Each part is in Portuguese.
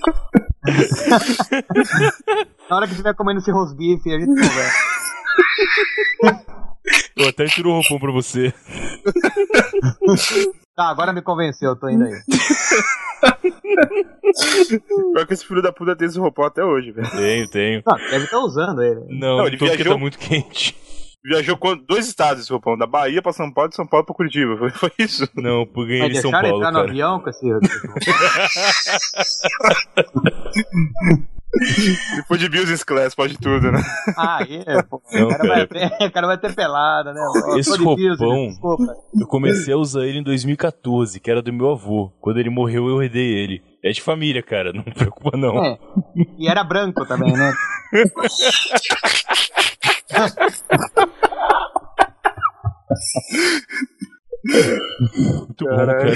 Na hora que estiver comendo esse rosbife, a gente conversa. Eu até tiro o roupão pra você. Tá, agora me convenceu, tô indo aí. Pior que esse filho da puta tem esse roupão até hoje, velho. Tenho. Não, deve estar usando ele. Não, ele porque viajou- tá muito quente. Viajou 2 estados esse roupão, da Bahia pra São Paulo e de São Paulo pra Curitiba. Foi isso. Não, por ganhar Vai ele em São deixar ele Paulo, entrar no cara. avião com esse... Se for de business class, pode tudo, né? Ah, pô. Não, O cara vai ter pelada, né? Esse Tô de business, roupão- desculpa. Eu comecei a usar ele em 2014, que era do meu avô. Quando ele morreu, eu herdei ele. É de família, cara, não preocupa não. É. E era branco também, né? Muito bom, cara.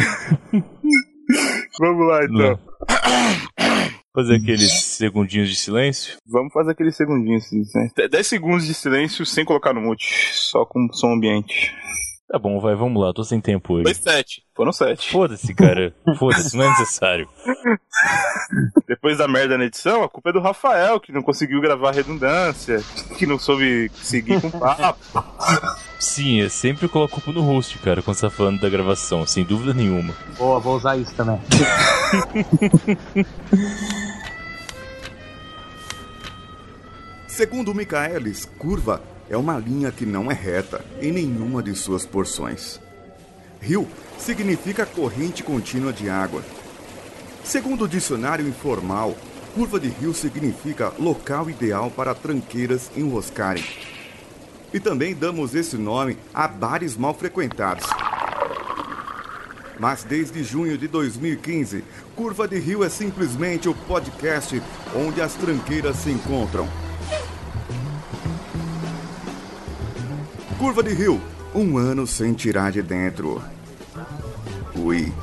Vamos lá, então. Fazer aqueles segundinhos de silêncio. Vamos fazer aquele segundinho, assim, né? 10 segundos de silêncio sem colocar no mute, só com som ambiente. Tá bom, vai, vamos lá, tô sem tempo hoje. Foi 7. Foram 7. Foda-se, cara. Foda-se, não é necessário. Depois da merda na edição, a culpa é do Rafael, que não conseguiu gravar a redundância, que não soube seguir com o papo. Sim, eu sempre coloco a culpa no host, cara, quando você tá falando da gravação, sem dúvida nenhuma. Boa, vou usar isso também. Segundo Michaelis, curva é uma linha que não é reta em nenhuma de suas porções. Rio significa corrente contínua de água. Segundo o dicionário informal, curva de rio significa local ideal para tranqueiras enroscarem. E também damos esse nome a bares mal frequentados. Mas desde junho de 2015, Curva de Rio é simplesmente o podcast onde as tranqueiras se encontram. Curva de Rio, 1 ano sem tirar de dentro. Ui.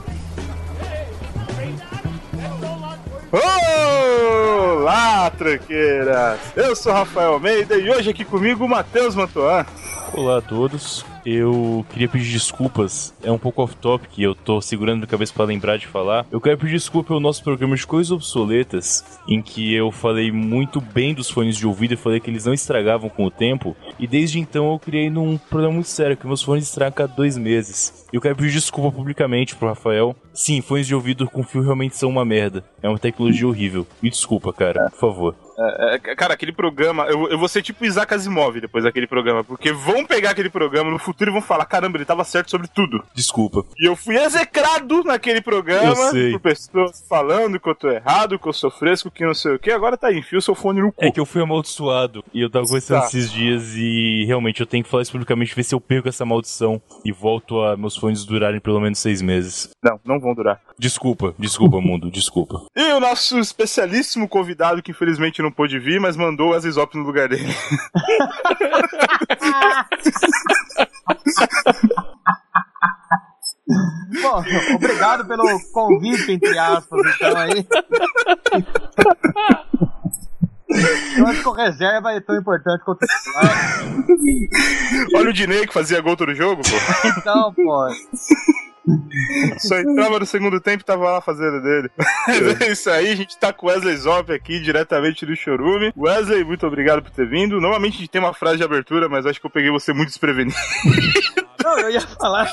Olá, tranqueiras! Eu sou Rafael Almeida e hoje aqui comigo o Matheus Mantuan. Olá a todos, eu queria pedir desculpas, é um pouco off-topic, eu tô segurando minha cabeça pra lembrar de falar. Eu quero pedir desculpa pelo nosso programa de coisas obsoletas, em que eu falei muito bem dos fones de ouvido e falei que eles não estragavam com o tempo, e desde então eu criei num problema muito sério, que meus fones estragam a cada 2 meses. Eu quero pedir desculpa publicamente pro Rafael. Sim, fones de ouvido com fio realmente são uma merda, é uma tecnologia horrível. Me desculpa, cara, por favor. Cara, aquele programa, eu vou ser tipo Isaac Asimov depois daquele programa, porque vão pegar aquele programa no futuro e vão falar, caramba, ele tava certo sobre tudo. Desculpa. E eu fui execrado naquele programa, Eu sei. por pessoas falando que eu tô errado, que eu sou fresco, que não sei o que, agora tá aí, enfia o seu fone no cu. É que eu fui amaldiçoado e eu tava conversando Tá. esses dias e realmente eu tenho que falar isso publicamente, ver se eu perco essa maldição e volto a meus fones durarem pelo menos 6 meses. Não vão durar. Desculpa, mundo, desculpa. E o nosso especialíssimo convidado, que infelizmente não pôde vir, mas mandou o Wesley Zop no lugar dele. Bom, obrigado pelo convite, entre aspas, então aí. Eu acho que o reserva é tão importante quanto o titular. Olha o Dinei que fazia gol todo jogo, pô. Então, pô. Só entrava no segundo tempo e tava lá fazendo dele. Mas é isso aí, a gente tá com o Wesley Zop aqui, diretamente do Chorume. Wesley, muito obrigado por ter vindo. Normalmente a gente tem uma frase de abertura, mas acho que eu peguei você muito desprevenido. Não, eu ia falar.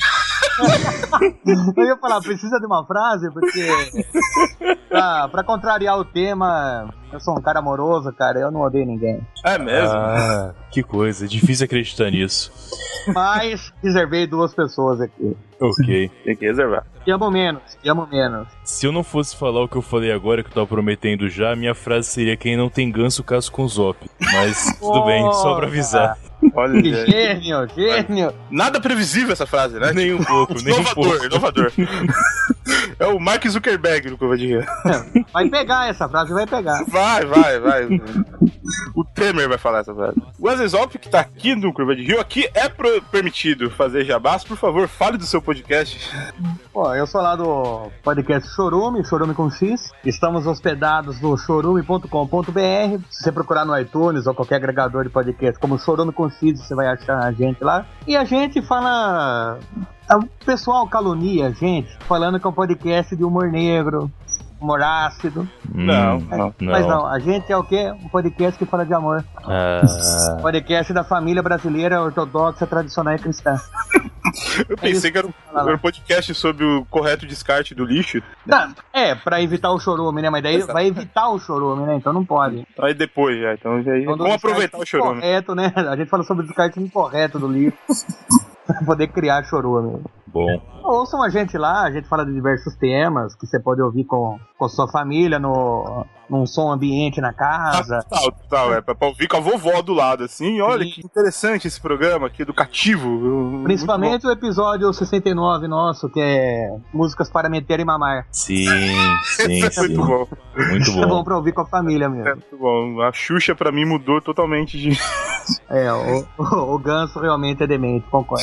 Precisa de uma frase, porque. Pra contrariar o tema, eu sou um cara amoroso, cara, eu não odeio ninguém. É mesmo? Ah, que coisa, difícil acreditar nisso. Mas reservei 2 pessoas aqui. Ok. Tem que reservar. Te amo menos. Se eu não fosse falar o que eu falei agora, que eu tava prometendo já, minha frase seria: quem não tem ganso, caso com Zop. Mas tudo bem, só pra avisar. Olha Que aí. gênio. Nada previsível essa frase, né? Nem um pouco, nem um pouco. Inovador. É o Mark Zuckerberg do Curva de Rio. Vai pegar essa frase, vai pegar. Vai. O Temer vai falar essa frase. O Wesley Zop, que tá aqui no Curva de Rio, aqui é permitido fazer jabás. Por favor, fale do seu podcast. Pô, eu sou lá do podcast Chorume com X. Estamos hospedados no chorume.com.br. Se você procurar no iTunes ou qualquer agregador de podcast como Chorume com X, você vai achar a gente lá. E a gente fala... O pessoal calunia a gente, falando que é um podcast de humor negro, humor ácido. Não. Mas não, a gente é o quê? Um podcast que fala de amor. Podcast da família brasileira ortodoxa, tradicional e cristã. Eu pensei que era um podcast sobre o correto descarte do lixo. Não, pra evitar o chorume, né? Mas daí vai evitar o chorume, né? Então não pode. Aí depois, então vamos aproveitar o chorume. Correto, né? A gente fala sobre o descarte incorreto do lixo. Pra poder criar chorume. Bom. Ouçam a gente lá, a gente fala de diversos temas que você pode ouvir com sua família num som ambiente na casa. Pra ouvir com a vovó do lado, assim. Olha que interessante esse programa, que educativo. Principalmente o episódio 69 nosso, que é Músicas para Meter e Mamar. Sim. Muito bom. Muito bom. É bom pra ouvir com a família mesmo. É muito bom. A Xuxa pra mim mudou totalmente de... O Ganso realmente é demente, concordo.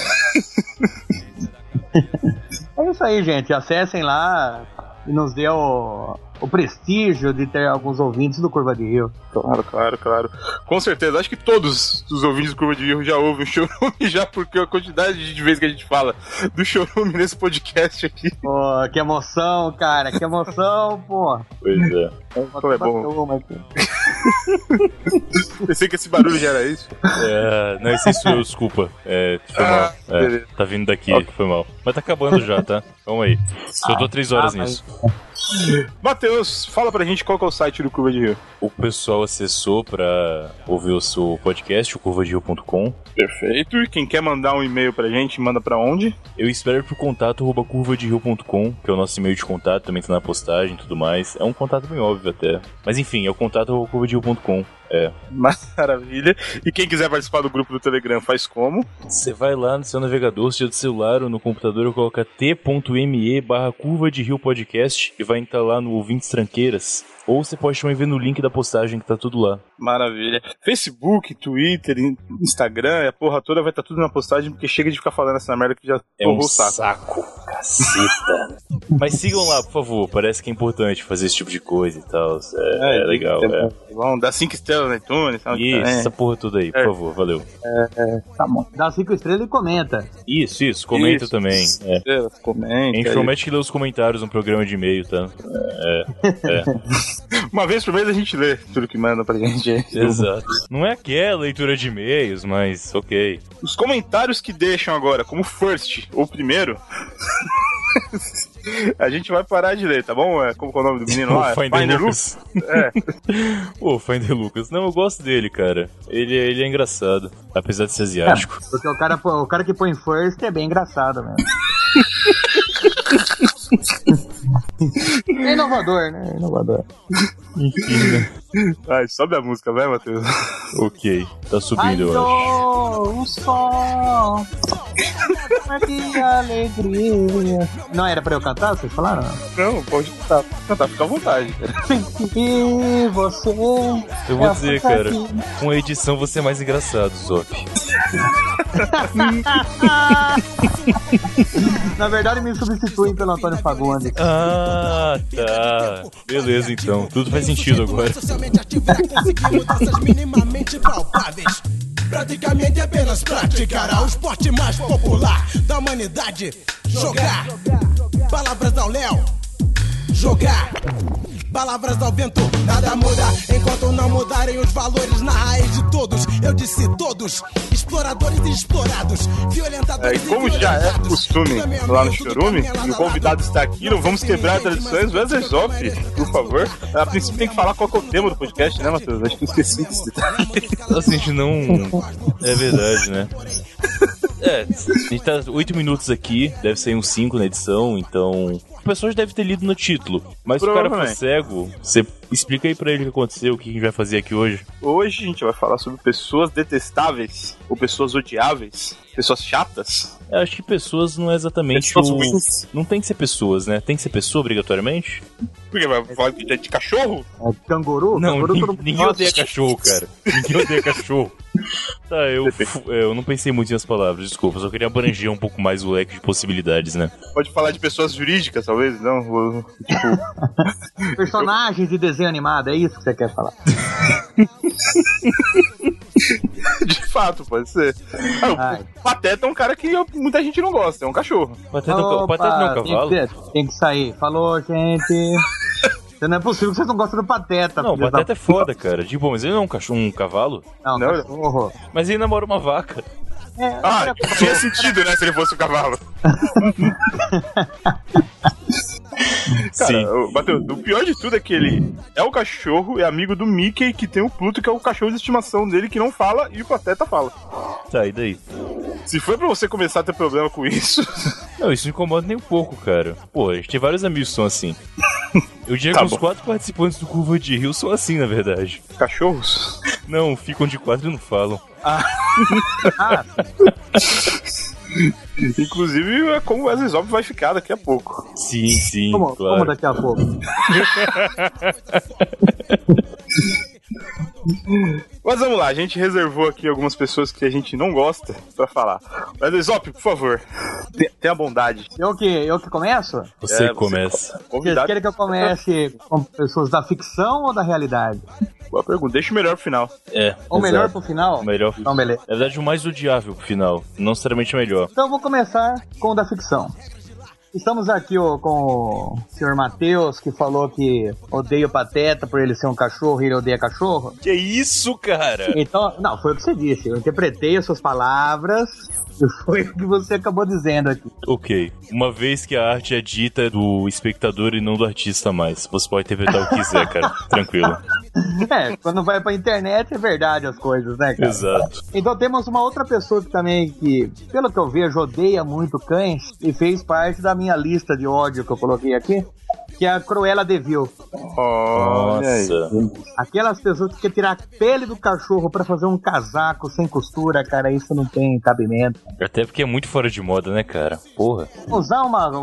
É isso aí, gente. Acessem lá e nos dê o prestígio de ter alguns ouvintes do Curva de Rio. Claro. Com certeza. Acho que todos os ouvintes do Curva de Rio já ouvem o Chorume, já porque a quantidade de vezes que a gente fala do Chorume nesse podcast aqui. Pô, que emoção, cara. Que emoção, pô. Pois é. Então é bom. Pensei que esse barulho já era isso. Não, esse sou eu, desculpa. Foi mal. Tá vindo daqui, foi mal. Mas tá acabando já, tá? Vamos aí. Só dou 3 horas nisso. Matheus, fala pra gente qual que é o site do Curva de Rio. O pessoal acessou pra ouvir o seu podcast, o curvaderio.com. Perfeito. E quem quer mandar um e-mail pra gente, manda pra onde? Eu espero pro contato@curvaderio.com, que é o nosso e-mail de contato, também tá na postagem e tudo mais. É um contato bem óbvio até. Mas enfim, é o contato@curvaderio.com. Maravilha. E quem quiser participar do grupo do Telegram, faz como? Você vai lá no seu navegador, seja do celular ou no computador, coloca t.me/Curva de Rio Podcast e vai entrar lá no Ouvintes Tranqueiras. Ou você pode também ver no link da postagem que tá tudo lá. Maravilha. Facebook, Twitter, Instagram, a porra toda vai estar tudo na postagem, porque chega de ficar falando essa merda que já torrou o saco. Caceta. Mas sigam lá, por favor. Parece que é importante fazer esse tipo de coisa e tal. É legal. Vamos dar 5 estrelas no iTunes. Isso, essa porra toda aí, por favor. Valeu. Tá bom. Dá 5 estrelas e comenta. Isso. Comenta também. Comenta. A gente promete que lê os comentários no programa de e-mail, tá? Uma vez por mês a gente lê tudo que manda pra gente. Exato. Não é aquela leitura de e-mails, mas ok. Os comentários que deixam agora, como first ou primeiro, a gente vai parar de ler, tá bom? Como é o nome do menino lá? Finder Lucas. Pô, Finder Lucas. Não, eu gosto dele, cara. Ele é engraçado, apesar de ser asiático. Porque o cara que põe first é bem engraçado mesmo. É inovador, né? Enfim, né? Vai, sobe a música, vai, Matheus. Ok, tá subindo, eu acho. O sol, que alegria. Não era pra eu cantar, vocês falaram? Não, pode cantar, fica à vontade. E você... Eu vou dizer, cara, com a edição você é mais engraçado, Zop. Na verdade me substituem pelo Antônio Fagundes. Ah, tá. Beleza, então. Tudo faz sentido agora. Mudanças minimamente palpáveis. Praticamente apenas praticar o esporte mais popular da humanidade. Jogar. Palavras ao Léo. Jogar. Palavras ao vento, nada muda enquanto não mudarem os valores na raiz de todos. Eu disse todos, exploradores e explorados, violentadores e como já é costume lá no Chorume, e o convidado está aqui, não vamos quebrar tradições. Wesley Zop, por favor. A princípio tem que falar qual que é o tema do podcast, né, Matheus? Acho que eu esqueci desse detalhe. Assim, a gente não... É verdade, né? A gente tá 8 minutos aqui, deve sair uns 5 na edição, então... O pessoal já deve ter lido no título, mas se o cara for cego, você explica aí pra ele o que aconteceu, o que a gente vai fazer aqui hoje. Hoje a gente vai falar sobre pessoas detestáveis, ou pessoas odiáveis, pessoas chatas. Eu acho que pessoas não é exatamente Não tem que ser pessoas, né? Tem que ser pessoa obrigatoriamente? Por que vai falar de cachorro? Canguru? Não, canguru, ninguém odeia cachorro, cara. Ninguém odeia cachorro. Tá, eu não pensei muito nas palavras, desculpa. Só queria abranger um pouco mais o leque de possibilidades, né? Pode falar de pessoas jurídicas, talvez? Não? Tipo... Personagens de desenho animado, é isso que você quer falar? De fato, pode ser. O Pateta é um cara que muita gente não gosta, é um cachorro. Pateta não é um cavalo? Tem que sair. Falou, gente. Não é possível que vocês não gostem do Pateta. Não, o Pateta é foda, cara. De bom, mas ele não é um cavalo? Não, Não, cachorro. Mas ele namora uma vaca. Tinha sentido, né, se ele fosse o cavalo. Sim. Cara, Matheus, o pior de tudo é que ele é o cachorro, é amigo do Mickey, que tem o Pluto, que é o cachorro de estimação dele, que não fala, e o Pateta fala. Tá, e daí? Se foi pra você começar a ter problema com isso... Não, isso não incomoda nem um pouco, cara. Pô, a gente tem vários amigos que são assim. Eu diria Tá que os bom. 4 participantes do Curva de Rio são assim, na verdade. Cachorros? Não, ficam de 4 e não falam. Inclusive, é como o Wesley Zop vai ficar daqui a pouco. Sim, Como claro. daqui a pouco? Mas vamos lá, a gente reservou aqui algumas pessoas que a gente não gosta pra falar. Wesley Zop, por favor, tenha bondade. Eu que começo? Você começa. Vocês Convidado. querem que eu comece com pessoas da ficção ou da realidade? Boa pergunta, deixa o melhor pro final. É. Ou melhor exato. pro final? O melhor. Então, beleza. Na verdade, o mais odiável pro final. Não necessariamente o melhor. Então eu vou começar com o da ficção. Estamos aqui com o Sr. Matheus, que falou que odeia o Pateta por ele ser um cachorro e ele odeia cachorro. Que isso, cara? Então, não, foi o que você disse. Eu interpretei as suas palavras e foi o que você acabou dizendo aqui. Ok. Uma vez que a arte é dita do espectador e não do artista mais. Você pode interpretar o que quiser, cara. Tranquilo. Quando vai pra internet é verdade as coisas, né, cara? Exato. Então temos uma outra pessoa que também, que, pelo que eu vejo, odeia muito cães e fez parte da minha lista de ódio que eu coloquei aqui, que é a Cruella de Vil. Olha aí. Nossa. Aquelas pessoas que querem tirar a pele do cachorro pra fazer um casaco sem costura, cara, isso não tem cabimento. Até porque é muito fora de moda, né, cara? Porra. Usar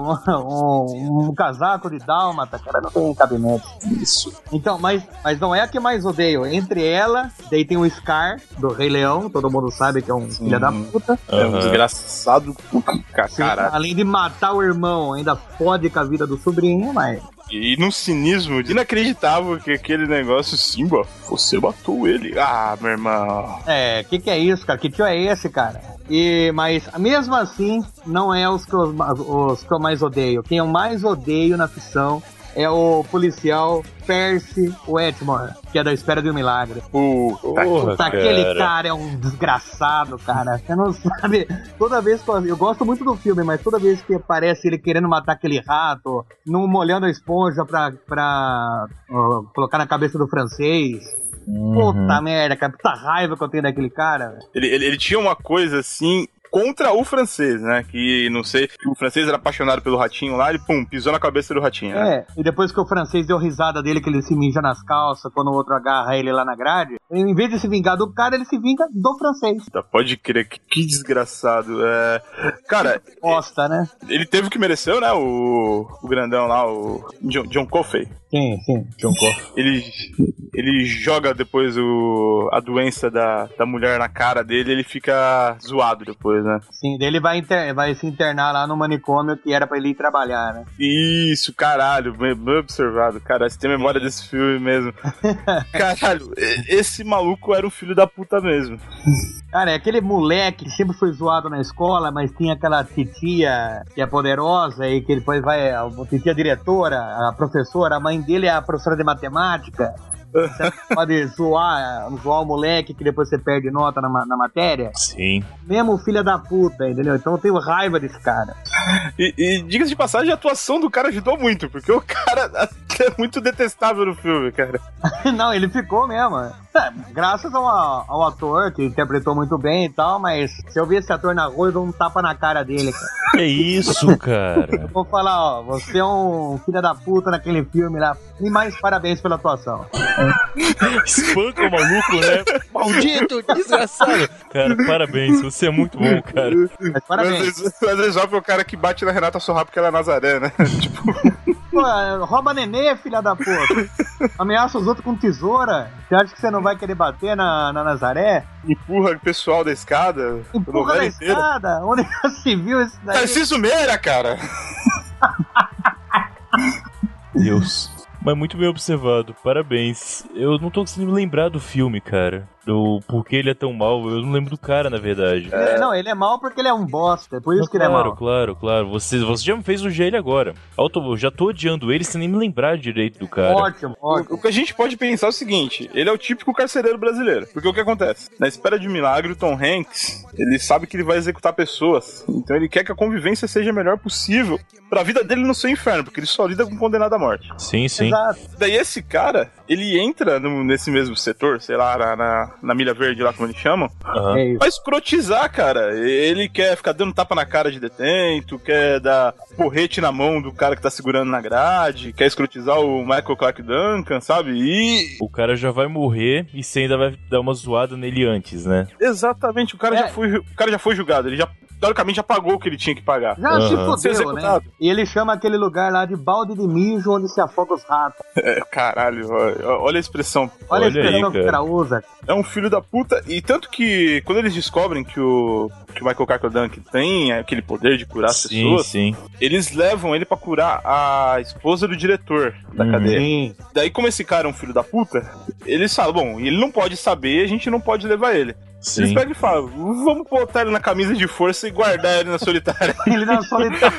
um casaco de dálmata, cara, não tem cabimento. Isso. Então, mas não é a que mais odeio. Entre ela, daí tem o Scar, do Rei Leão, todo mundo sabe que é um filho da puta. É um desgraçado. Caralho. Além de matar o irmão, ainda fode com a vida do sobrinho, mas... E num cinismo inacreditável que aquele negócio, Simba, você matou ele. Ah, meu irmão. Que é isso, cara? Que tio é esse, cara? Mas mesmo assim, não é os que eu mais odeio. Quem eu mais odeio na ficção é o policial Percy Wetmore, que é da Espera de um Milagre. Porra, Aquele cara é um desgraçado, cara. Você não sabe. Toda vez que eu gosto muito do filme, mas toda vez que aparece ele querendo matar aquele rato, não molhando a esponja pra colocar na cabeça do francês. Puta merda, cara. Puta raiva que eu tenho daquele cara. Ele tinha uma coisa assim contra o francês, né? Que, não sei, o francês era apaixonado pelo ratinho lá, ele, pisou na cabeça do ratinho, né? E depois que o francês deu risada dele, que ele se mija nas calças quando o outro agarra ele lá na grade, em vez de se vingar do cara, ele se vinga do francês. Pode crer, que desgraçado. Cara, Bosta, né? ele teve o que mereceu, né? O grandão lá, o John Coffey. Sim. John Coffey. Ele joga depois a doença da mulher na cara dele, ele fica zoado depois, né? Sim, daí ele vai se internar lá no manicômio que era pra ele ir trabalhar, né? Isso, caralho, bem observado. Cara, você tem memória desse filme mesmo. Caralho, esse maluco era um filho da puta mesmo. Cara, é aquele moleque que sempre foi zoado na escola, mas tinha aquela titia que é poderosa e que depois a titia diretora, a professora, a mãe dele é a professora de matemática. Você pode zoar o moleque que depois você perde nota na matéria. Sim. Mesmo filho da puta, entendeu? Então eu tenho raiva desse cara. E diga-se de passagem, a atuação do cara ajudou muito, porque o cara é muito detestável no filme, cara. Não, ele ficou mesmo. Graças ao ator que interpretou muito bem e tal, mas se eu ver esse ator na rua, eu dou um tapa na cara dele, cara. É isso, cara. Eu vou falar, você é um filho da puta naquele filme lá. E mais parabéns pela atuação. Espanca o maluco, né? Maldito, desgraçado. Cara, parabéns, você é muito bom, cara. Mas parabéns. Às vezes é o cara que bate na Renata Sorra porque ela é Nazaré, né? Tipo... Pô, rouba nenê, filha da puta. Ameaça os outros com tesoura. Você acha que você não vai querer bater na Nazaré? Empurra o pessoal da escada. Empurra da escada? Onde já se viu isso daí? Tarcísio Meira, cara! Deus. Mas muito bem observado, parabéns. Eu não tô conseguindo lembrar do filme, cara. do porquê ele é tão mal. Eu não lembro do cara, na verdade. Não, ele é mal porque ele é um bosta. É por isso que ele é mal. Claro. Você já me fez odiar ele agora. Eu já tô odiando ele sem nem me lembrar direito do cara. Ótimo. O que a gente pode pensar é o seguinte: ele é o típico carcereiro brasileiro. Porque o que acontece? Na espera de um milagre, o Tom Hanks, ele sabe que ele vai executar pessoas. Então ele quer que a convivência seja a melhor possível pra vida dele não ser um inferno, porque ele só lida com condenado à morte. Sim. Exato. Daí esse cara, ele entra nesse mesmo setor, sei lá, na Milha Verde lá, como eles chamam, É isso. pra escrotizar, cara. Ele quer ficar dando tapa na cara de detento, quer dar porrete na mão do cara que tá segurando na grade, quer escrotizar o Michael Clark Duncan, sabe? E... o cara já vai morrer e você ainda vai dar uma zoada nele antes, né? exatamente, o cara já foi julgado, ele já teoricamente já pagou o que ele tinha que pagar. Já se Ser fodeu, né? executado. E ele chama aquele lugar lá de balde de mijo onde se afoga os ratos. Caralho, olha a expressão. Olha a Olha expressão aí, que o cara usa. É um filho da puta. E tanto que quando eles descobrem que o Michael Clark Duncan tem aquele poder de curar as pessoas, Sim. eles levam ele pra curar a esposa do diretor da cadeia. Sim. Daí, como esse cara é um filho da puta, eles falam, bom, ele não pode saber, a gente não pode levar ele. Eles Sim. pegam e falam, vamos botar ele na camisa de força e guardar ele na solitária. Ele dá solitário.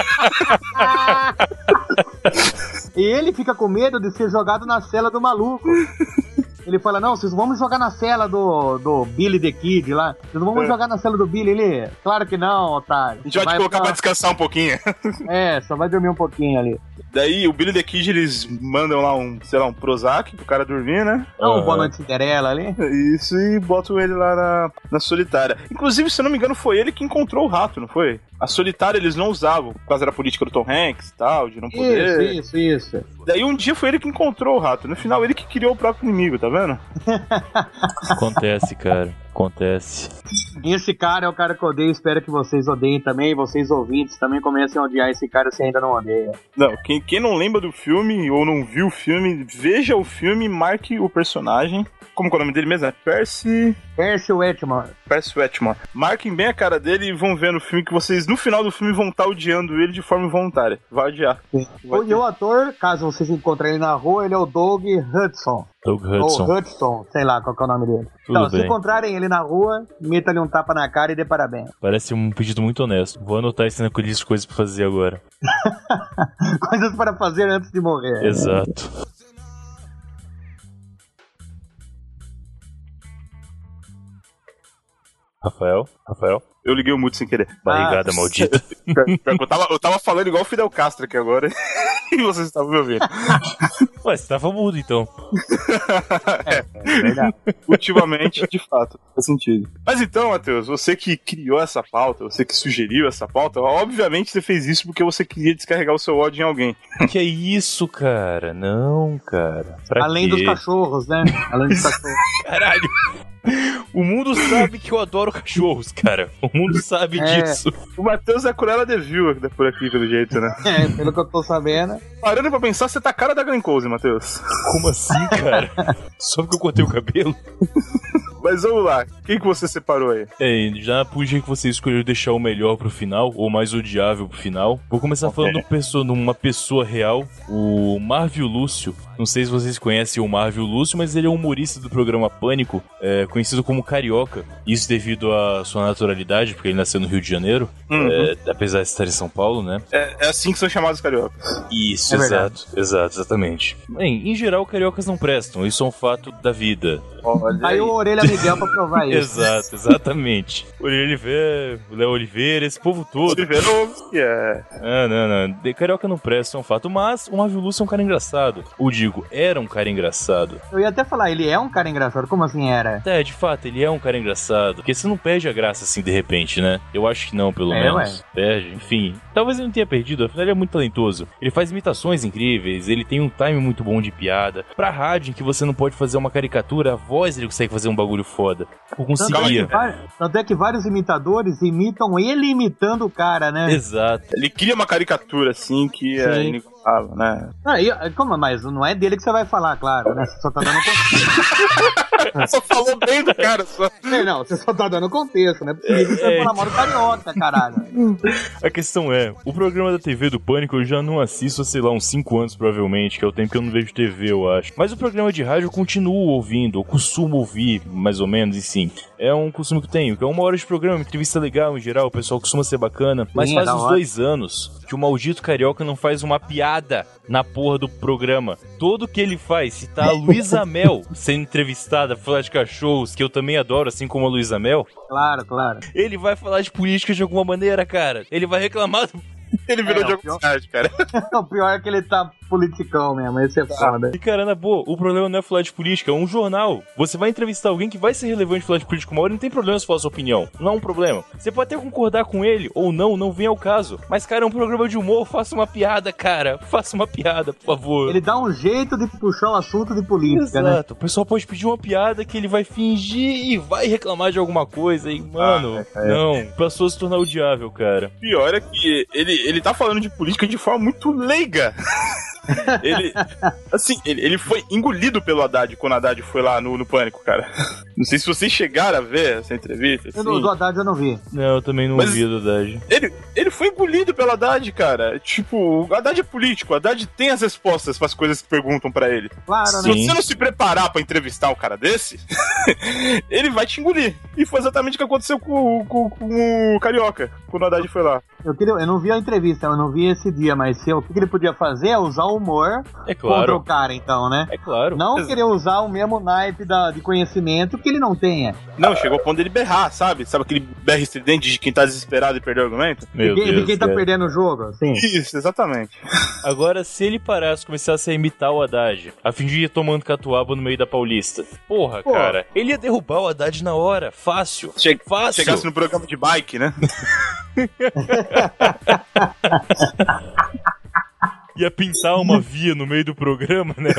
E ele fica com medo de ser jogado na cela do maluco. Ele fala, não, vocês vamos jogar na cela do Billy the Kid lá. Vocês vão jogar na cela do Billy. Ele, claro que não, otário. A gente vai te colocar pra descansar um pouquinho. Só vai dormir um pouquinho ali. Daí o Billy the Kid, eles mandam lá um Prozac pro cara dormir, né? Boa noite Cinderela ali. Isso, e botam ele lá na solitária. Inclusive, se eu não me engano, foi ele que encontrou o rato, não foi? A solitária eles não usavam, por causa da política do Tom Hanks e tal, de não poder. Isso. Daí um dia foi ele que encontrou o rato. No final, ele que criou o próprio inimigo, tá vendo? Acontece, cara. Acontece. E esse cara é o cara que eu odeio. Espero que vocês odeiem também. Vocês ouvintes também comecem a odiar esse cara se ainda não odeia. Não, quem não lembra do filme ou não viu o filme, veja o filme, marque o personagem. Como que é o nome dele mesmo? É Percy Wetmore. Marquem bem a cara dele e vão ver no filme que vocês, no final do filme, vão estar odiando ele de forma involuntária. Vai odiar. E o ator, caso vocês encontrem ele na rua, ele é o Doug Hudson. Ou Hudson, sei lá qual que é o nome dele. Então, se encontrarem ele na rua, meta-lhe um tapa na cara e dê parabéns. Parece um pedido muito honesto. Vou anotar isso na lista de coisas pra fazer agora. Coisas para fazer antes de morrer. Exato. Rafael? Eu liguei o mute sem querer. Barrigada maldita. Eu tava falando igual o Fidel Castro aqui agora e vocês estavam me ouvindo. Ué, você tava mudo então. É verdade. Ultimamente, de fato, faz sentido. Mas então, Matheus, você que criou essa pauta, você que sugeriu essa pauta, obviamente você fez isso porque você queria descarregar o seu ódio em alguém. Que é isso, cara? Não, cara. Além dos cachorros, né? Além dos cachorros. Caralho. O mundo sabe que eu adoro cachorros, cara. O mundo sabe disso. O Matheus é a Cruella de Vil por aqui, pelo jeito, né? Pelo que eu tô sabendo. Parando pra pensar, você tá a cara da Glenn Close, Matheus. Como assim, cara? Só porque eu cortei o cabelo? Mas vamos lá, quem que você separou aí? Já pude que você escolheu deixar o melhor pro final, ou o mais odiável pro final. Vou começar falando de uma pessoa real, o Marvio Lúcio. Não sei se vocês conhecem o Marvio Lúcio, mas ele é um humorista do programa Pânico, conhecido como Carioca. Isso devido à sua naturalidade, porque ele nasceu no Rio de Janeiro, apesar de estar em São Paulo, né? É assim que são chamados cariocas. Isso, exatamente. Bem, em geral, cariocas não prestam, isso é um fato da vida. Aí o Orelha Miguel pra provar isso. Exatamente. Orelha Oliveira, Léo Oliveira, esse povo todo. Não. Carioca não presta, é um fato. Mas o Marvio Lúcio é um cara engraçado. Ou digo, era um cara engraçado. Eu ia até falar, ele é um cara engraçado. Como assim era? De fato, ele é um cara engraçado. Porque você não perde a graça assim de repente, né? Eu acho que não, pelo menos. Perde, enfim. Talvez ele não tenha perdido, afinal ele é muito talentoso. Ele faz imitações incríveis, ele tem um time muito bom de piada. Pra rádio, em que você não pode fazer uma caricatura, a voz ele consegue fazer um bagulho foda. Eu conseguia. Tanto é que vários imitadores imitam ele imitando o cara, né? Exato. Ele cria uma caricatura, assim, que fala, né? Mas não é dele que você vai falar, claro, né? Você só tá dando contexto. Só falou bem do cara, só. Não, você só tá dando contexto, né? Porque você vai falar mal do Carioca, caralho. A questão é, o programa da TV do Pânico eu já não assisto há, sei lá, uns 5 anos provavelmente, que é o tempo que eu não vejo TV, eu acho. Mas o programa de rádio eu continuo ouvindo, eu costumo ouvir, mais ou menos, e sim. É um costume que eu tenho, que é 1 hora de programa, uma entrevista legal em geral, o pessoal costuma ser bacana. Mas faz uns 2 anos que o maldito Carioca não faz uma piada na porra do programa. Tudo que ele faz, se tá a Luísa Mel sendo entrevistada pra falar de cachorros, que eu também adoro, assim como a Luísa Mel. Claro. Ele vai falar de política de alguma maneira, cara. Ele vai reclamar do... Ele virou de oportunidade, cara. O pior é que ele tá politicão mesmo, esse é foda. E cara, na boa, o problema não é falar de política, é um jornal. Você vai entrevistar alguém que vai ser relevante falar de política uma hora, não tem problema se falar sua opinião. Não é um problema. Você pode até concordar com ele, ou não vem ao caso. Mas, cara, é um programa de humor, faça uma piada, cara. Faça uma piada, por favor. Ele dá um jeito de puxar o assunto de política, né? Exato. O pessoal pode pedir uma piada que ele vai fingir e vai reclamar de alguma coisa. E, mano, não. Passou a se tornar odiável, cara. Pior é que ele tá falando de política de forma muito leiga. Ele foi engolido pelo Haddad quando o Haddad foi lá no Pânico, cara. Não sei se vocês chegaram a ver essa entrevista. Assim. Do Haddad eu não vi. Não, eu também não vi do Haddad. Ele foi engolido pelo Haddad, cara. Tipo, o Haddad é político, o Haddad tem as respostas para as coisas que perguntam pra ele. Claro, né? Se você não se preparar pra entrevistar um cara desse, ele vai te engolir. E foi exatamente o que aconteceu com o Carioca, quando o Haddad foi lá. Eu não vi a entrevista, eu não vi esse dia, mas o que ele podia fazer é usar o humor contra o cara, então, né? É claro. Não querer usar o mesmo naipe de conhecimento que ele não tenha. Não, chegou ao ponto dele berrar, sabe? Sabe aquele berro estridente de quem tá desesperado e perdeu o argumento? De quem tá perdendo o jogo, assim. Isso, exatamente. Agora, se ele parasse e começasse a imitar o Haddad, a fingir tomando catuaba no meio da Paulista, porra, cara, ele ia derrubar o Haddad na hora, fácil. Fácil. Chegasse no programa de bike, né? Ia pintar uma via no meio do programa, né?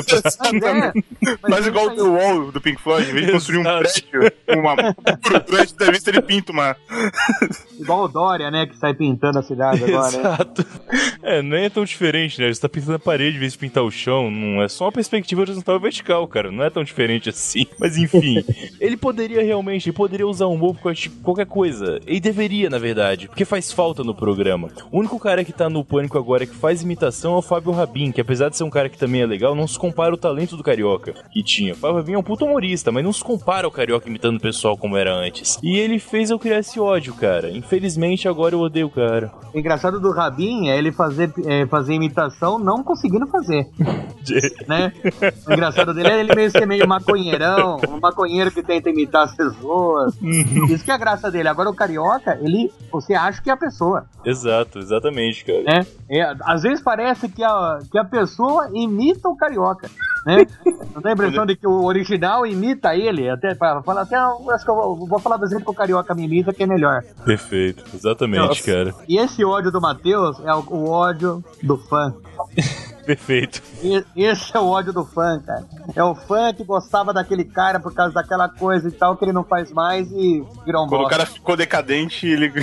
Mas igual o The Wall do Pink Floyd, em vez de construir um prédio, durante a entrevista ele pinta uma... Igual o Dória, né, que sai pintando a cidade agora. Exato. Não é tão diferente, né? Você tá pintando a parede em vez de pintar o chão, não é só uma perspectiva horizontal e vertical, cara. Não é tão diferente assim. Mas enfim, ele poderia usar humor por qualquer coisa. Ele deveria, na verdade, porque faz falta no programa. O único cara que tá no Pânico agora que faz imitação é o Fábio Rabin, que apesar de ser um cara que também é legal, não se compara ao talento do Carioca que tinha. O Fábio Rabin é um puto humorista, mas não se compara ao Carioca imitando o pessoal como era antes. E ele fez eu criar esse ódio, cara. Infelizmente, agora eu odeio o cara. O engraçado do Rabin é ele fazer imitação não conseguindo fazer. Né? O engraçado dele é ele meio ser meio maconheirão, um maconheiro que tenta imitar as pessoas. Isso que é a graça dele. Agora o Carioca, você acha que é a pessoa. Exato, exatamente, cara. Às vezes parece que a pessoa imita o Carioca, né? Não tem a impressão de que o original imita ele, até para falar assim, acho que eu vou falar do jeito que o Carioca me imita, que é melhor. Perfeito, exatamente, cara. E esse ódio do Matheus é o ódio do fã. Perfeito. Esse é o ódio do fã, cara. É o fã que gostava daquele cara por causa daquela coisa e tal, que ele não faz mais e virou um bosta. Quando o cara ficou decadente, ele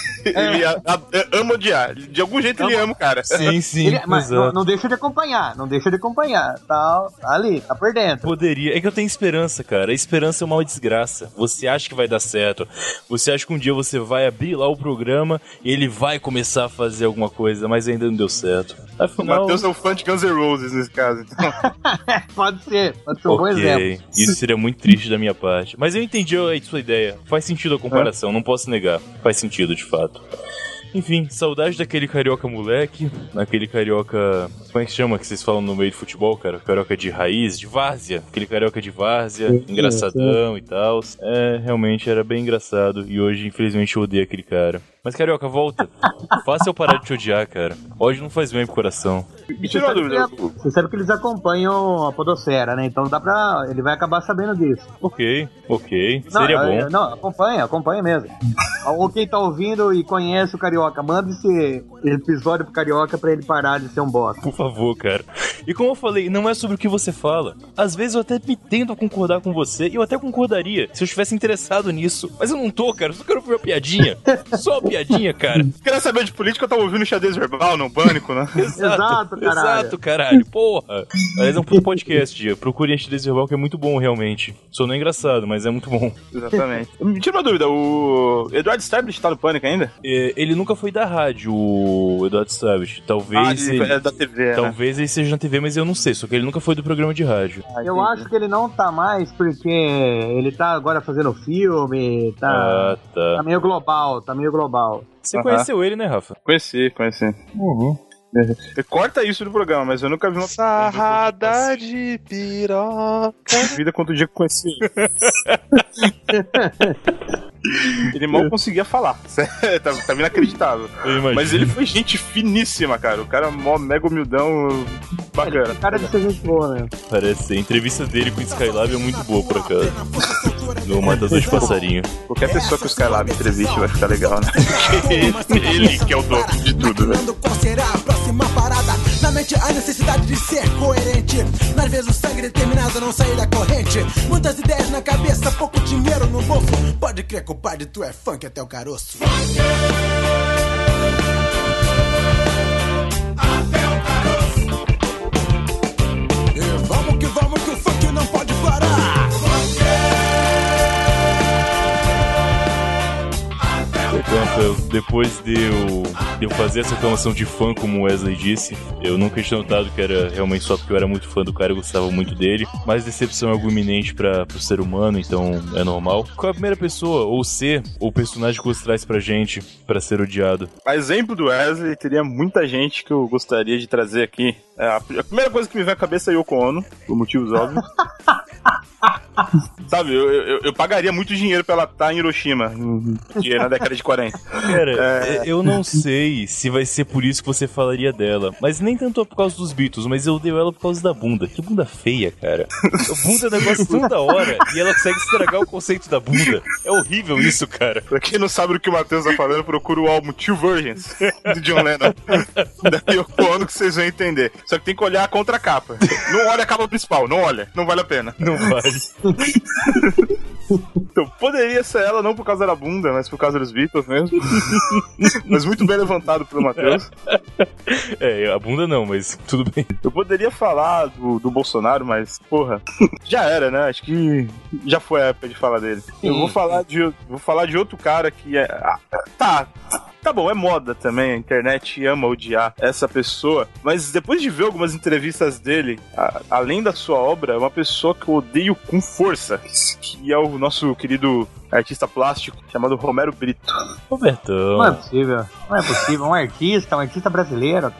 ama odiar. De algum jeito ele ama o cara. Sim, mas não deixa de acompanhar, tá ali, tá por dentro. Poderia, é que eu tenho esperança, cara. A esperança é uma desgraça. Você acha que vai dar certo, você acha que um dia você vai abrir lá o programa e ele vai começar a fazer alguma coisa, mas ainda não deu certo. Afinal... O Matheus é um fã de Guns N' Roses nesse caso, então. Pode ser um bom exemplo. Isso seria muito triste da minha parte. Mas eu entendi a sua ideia. Faz sentido a comparação, não posso negar. Faz sentido, de fato. Enfim, saudade daquele carioca moleque, aquele carioca... Como é que chama que vocês falam no meio de futebol, cara? Carioca de raiz, de várzea. Aquele carioca de várzea, engraçadão e tal. Realmente era bem engraçado. E hoje, infelizmente, eu odeio aquele cara. Mas, carioca, volta. Faça eu parar de te odiar, cara. Hoje não faz bem pro coração. Me tirou a dúvida. Você sabe que eles acompanham a podosfera, né? Então ele vai acabar sabendo disso. Ok. Seria bom. Não, acompanha mesmo. Ou quem tá ouvindo e conhece o Carioca, manda esse episódio pro Carioca pra ele parar de ser um bosta. Por favor, cara. E como eu falei, não é sobre o que você fala. Às vezes eu até me tento a concordar com você, e eu até concordaria se eu estivesse interessado nisso. Mas eu não tô, cara. Eu só quero ver uma piadinha. Só uma piadinha, cara. Queria saber de política, eu tava ouvindo xadrez verbal, não pânico, né? Exato, caralho. Exato, caralho. Porra. Aliás, é um puto podcast, procurem xadrez verbal, que é muito bom, realmente. Só não é engraçado, mas é muito bom. Exatamente. Me tira uma dúvida, o Eduardo Stablish tá no pânico ainda? Ele nunca foi da rádio, o Eduardo Stablish. Talvez ele... é da TV, Talvez ele seja na TV, mas eu não sei. Só que ele nunca foi do programa de rádio. Eu acho que ele não tá mais porque ele tá agora fazendo filme, tá meio global, Você conheceu ele, né, Rafa? Conheci. Uhum. Corta isso do programa, mas eu nunca vi uma sarrada de piroca. Vida quanto o dia que conheci. Ele mal conseguia falar. Tá inacreditável. Mas ele foi gente finíssima, cara. O cara mó mega humildão, bacana. O cara de ser gente boa, né? Parece. A entrevista dele com o Skylab é muito boa, por acaso. No Matador de Passarinho. Qualquer pessoa que o Skylab entreviste vai ficar legal, né? Ele que é o dono de tudo, né? Qual será a próxima parada? Na mente a necessidade de ser coerente. Nas vezes o sangue determinado a não sair da corrente. Muitas ideias na cabeça, pouco dinheiro no bolso. Pode crer, compadre, tu é funk até o caroço. E vamos que o funk não pode parar. Portanto, depois de eu fazer essa reclamação de fã, como o Wesley disse, eu nunca tinha notado que era realmente só porque eu era muito fã do cara e gostava muito dele. Mas decepção é algo iminente pro ser humano, então é normal. Qual é a primeira pessoa, ou ser, ou personagem que você traz pra gente pra ser odiado? A exemplo do Wesley, teria muita gente que eu gostaria de trazer aqui. A primeira coisa que me vem à cabeça é Yoko Ono, por motivos óbvios. Sabe, eu pagaria muito dinheiro pra ela estar em Hiroshima, na década de 40. Cara, eu não sei se vai ser por isso que você falaria dela, mas nem tanto por causa dos Beatles, mas eu odeio ela por causa da bunda. Que bunda feia, cara. A bunda é um negócio tão da hora e ela consegue estragar o conceito da bunda. É horrível isso, cara. Pra quem não sabe do que o Matheus tá falando, procura o álbum Two Virgins, do John Lennon. Da Yoko Ono, que vocês vão entender. Só que tem que olhar a contracapa. Não olha a capa principal, não olha. Não vale a pena. Não vale. Então, poderia ser ela, não por causa da bunda, mas por causa dos Beatles mesmo. Mas muito bem levantado pelo Matheus. A bunda não, mas tudo bem. Eu poderia falar do Bolsonaro, mas, porra, já era, né? Acho que já foi a época de falar dele. Eu vou falar de outro cara que é... Tá bom, é moda também, a internet ama odiar essa pessoa, mas depois de ver algumas entrevistas dele, além da sua obra, é uma pessoa que eu odeio com força, que é o nosso querido artista plástico chamado Romero Brito. Robertão. Não é possível, um artista brasileiro.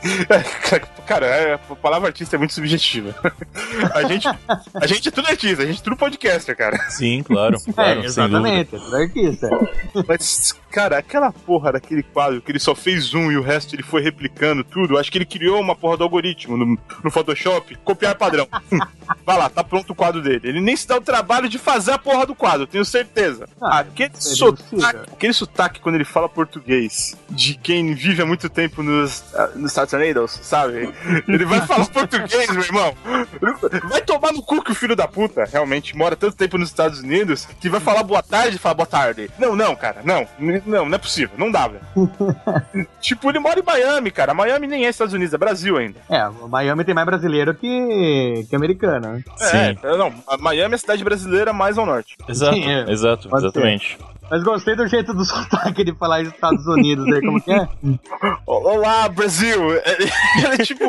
Cara, a palavra artista é muito subjetiva. A gente é tudo artista, a gente é tudo podcaster, cara. Sim, claro, exatamente, é tudo artista. Mas, cara, aquela porra daquele quadro que ele só fez um e o resto ele foi replicando tudo, acho que ele criou uma porra do algoritmo no Photoshop, copiar padrão. Vai lá, tá pronto o quadro dele. Ele nem se dá o trabalho de fazer a porra do quadro, tenho certeza. Aquele sotaque quando ele fala português, de quem vive há muito tempo nos Estados Unidos, sabe? Ele vai falar português, meu irmão. Vai tomar no cu que o filho da puta realmente mora tanto tempo nos Estados Unidos que vai falar boa tarde e fala boa tarde. Não, cara, não é possível, não dá, velho. Tipo, ele mora em Miami, cara. Miami nem é Estados Unidos, é Brasil ainda. Miami tem mais brasileiro que americano, né? Miami é a cidade brasileira mais ao norte. Exato, exatamente. Mas gostei do jeito do sotaque de falar dos Estados Unidos aí, como que é? Olá, Brasil! Ele tipo...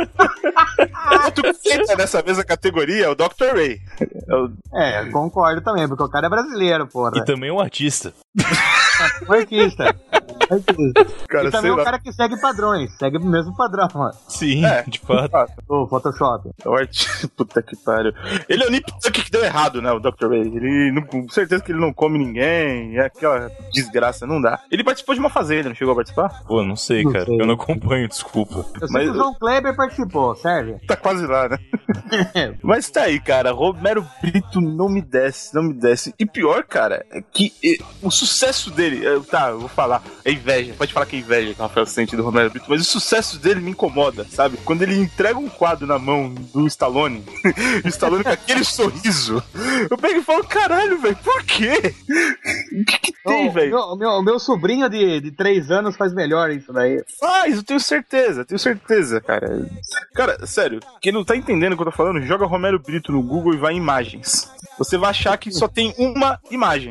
Outro que entra nessa mesma categoria é o Dr. Ray. Concordo também, porque o cara é brasileiro, porra. E também é um artista. Um artista. Cara, e também é um cara que segue padrões, segue o mesmo padrão, mano. Sim, de fato. O Photoshop. Puta que pariu. Ele é o Nip Tuck que deu errado, né, o Dr. Ray. Ele, com certeza que ele não come ninguém, é aquela desgraça, não dá. Ele participou de uma fazenda, não chegou a participar? Pô, não sei, cara. Eu não acompanho, desculpa. Eu sei que o João Kleber participou, Sérgio. Tá quase lá, né? Mas tá aí, cara. Romero Brito não me desce. E pior, cara, é que o sucesso dele dele, eu vou falar, é inveja, pode falar que é inveja que o Rafael sente do Romero Brito, mas o sucesso dele me incomoda, sabe? Quando ele entrega um quadro na mão do Stallone, o Stallone com aquele sorriso, eu pego e falo, caralho, velho, por quê? O que tem, velho? O meu sobrinho de 3 anos faz melhor isso daí. Faz, eu tenho certeza, cara. Cara, sério, quem não tá entendendo o que eu tô falando, joga Romero Brito no Google e vai em imagens. Você vai achar que só tem uma imagem.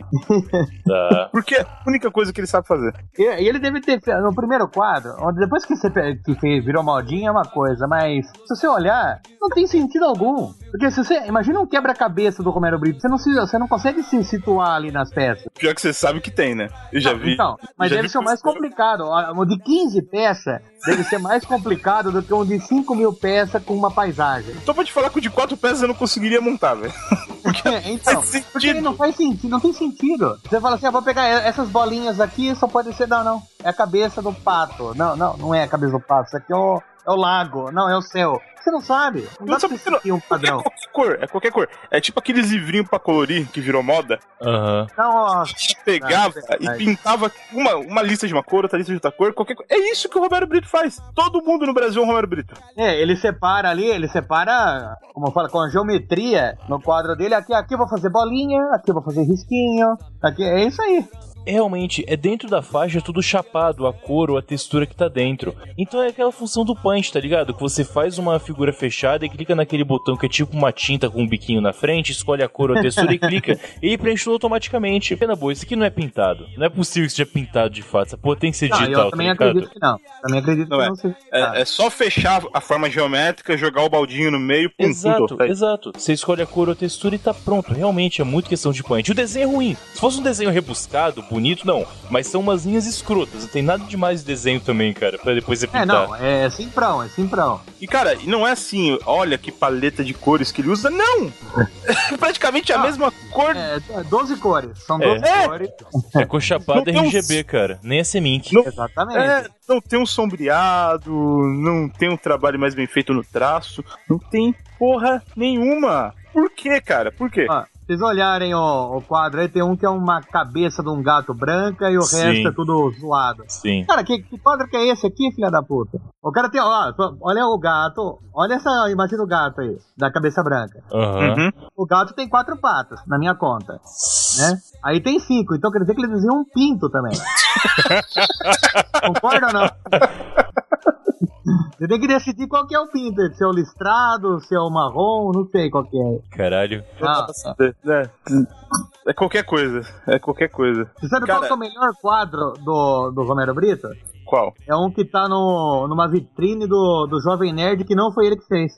Tá. Porque é a única coisa que ele sabe fazer. E ele deve ter, no primeiro quadro, depois que virou modinha é uma coisa, mas se você olhar, não tem sentido algum. Porque se você imagina um quebra-cabeça do Romero Brito, você não consegue se situar ali nas peças. Pior que você sabe que tem, né? Eu já vi. Então, mas deve ser o mais complicado. O de 15 peças deve ser mais complicado do que um de 5.000 peças com uma paisagem. Então pode falar que o de 4 peças eu não conseguiria montar, velho. Então, porque não faz sentido, não tem sentido. Você fala assim, eu vou pegar essas bolinhas aqui, só pode ser, não, é a cabeça do pato. Não é a cabeça do pato, isso aqui é o lago, não, é o céu. Você não sabe. Não sabe que um padrão. É qualquer cor. É tipo aqueles livrinhos pra colorir que virou moda. Aham. Nossa. Pegava e pintava uma lista de uma cor, outra lista de outra cor, qualquer coisa. É isso que o Romero Brito faz. Todo mundo no Brasil é um Romero Brito. Ele separa, como eu falo, com a geometria no quadro dele. Aqui eu vou fazer bolinha, aqui eu vou fazer risquinho. Aqui, é isso aí. Realmente, é dentro da faixa tudo chapado, a cor ou a textura que tá dentro. Então é aquela função do punch, tá ligado? Que você faz uma figura fechada e clica naquele botão que é tipo uma tinta com um biquinho na frente, escolhe a cor ou a textura e clica. E ele preenche tudo automaticamente. Pena boa, isso aqui não é pintado. Não é possível que seja pintado de fato. Essa porra tem que ser digital, eu também acredito que não. Também acredito que não seja. É só fechar a forma geométrica, jogar o baldinho no meio, pum, Exato. Você escolhe a cor ou a textura e tá pronto. Realmente, é muito questão de punch. O desenho é ruim. Se fosse um desenho rebuscado, bonito, não. Mas são umas linhas escrotas. Não tem nada demais de desenho também, cara, pra depois você pintar. É simprão. E, cara, não é assim, olha que paleta de cores que ele usa, não! Praticamente a mesma cor. 12 cores. São 12 cores. É cor chapada RGB, cara. Nem é Semink. Exatamente. Não tem um sombreado, não tem um trabalho mais bem feito no traço, não tem porra nenhuma. Por quê, cara? Por quê? Vocês olharem o quadro aí, tem um que é uma cabeça de um gato branca e o resto é tudo zoado. Sim. Cara, que quadro que é esse aqui, filha da puta? O cara tem, olha o gato, olha essa imagem do gato aí, da cabeça branca. Uhum. O gato tem 4 patas, na minha conta, né? Aí tem 5, então quer dizer que ele desenha um pinto também. Concorda ou não? Você tem que decidir qual que é o pinto, se é o listrado, se é o marrom, não sei qual que é. Caralho. É qualquer coisa. Você sabe qual que é o melhor quadro do Romero Brito? Qual? É um que tá numa vitrine do Jovem Nerd que não foi ele que fez.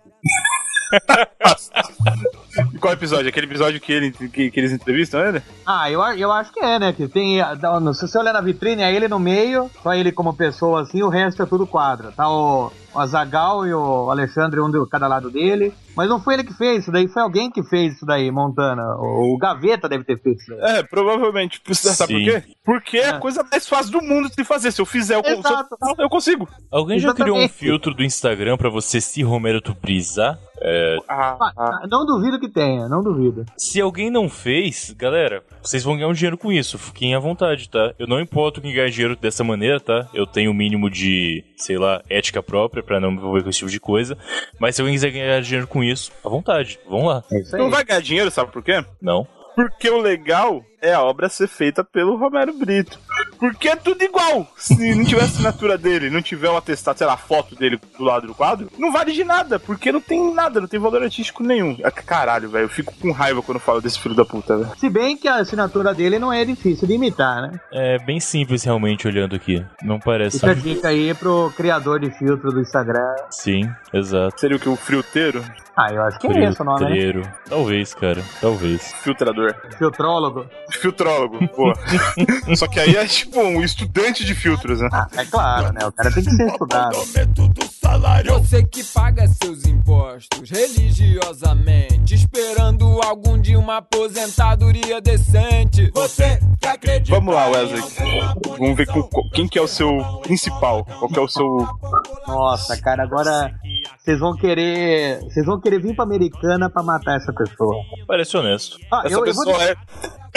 E qual episódio? Aquele episódio que eles entrevistam ele? Eu acho que é, né? Que tem, se você olhar na vitrine, é ele no meio, só ele como pessoa assim, o resto é tudo quadro. Tá o Azaghal e o Alexandre, um de cada lado dele. Mas não foi ele que fez isso daí, foi alguém que fez isso daí, Montana. O Gaveta deve ter feito isso daí. Provavelmente. Sabe por quê? Porque é a coisa mais fácil do mundo de se fazer. Se eu fizer, eu consigo. Alguém já criou um filtro do Instagram pra você se Romero Tuprizar? Não duvido que tenha, não duvido. Se alguém não fez, galera, vocês vão ganhar um dinheiro com isso. Fiquem à vontade, tá? Eu não importo quem ganhar dinheiro dessa maneira, tá? Eu tenho o mínimo de, sei lá, ética própria pra não me envolver com esse tipo de coisa. Mas se alguém quiser ganhar dinheiro com isso, à vontade, vamos lá. Não vai ganhar dinheiro, sabe por quê? Não. Porque o legal é a obra ser feita pelo Romero Brito. Porque é tudo igual. Se não tiver a assinatura dele, não tiver um atestado, sei lá, a foto dele do lado do quadro, não vale de nada, porque não tem nada, não tem valor artístico nenhum. Caralho, velho, eu fico com raiva quando falo desse filho da puta, velho. Se bem que a assinatura dele não é difícil de imitar, né? É bem simples realmente olhando aqui. Não parece. Fica a dica aí pro criador de filtro do Instagram. Sim, exato. Seria o que? O frioteiro? Eu acho que é esse o nome, né? Talvez, cara. Talvez. Filtrador. Filtrólogo. Pô. Só que aí é tipo um estudante de filtros, né? É claro, né? O cara tem que ser estudado. Você que paga seus impostos religiosamente, esperando algum dia uma aposentadoria decente. Você que acredita. Vamos lá, Wesley. Vamos ver quem que é o seu principal. Qual que é o seu... Nossa, cara, agora vocês vão querer vir pra Americana pra matar essa pessoa. Parece honesto. Essa pessoa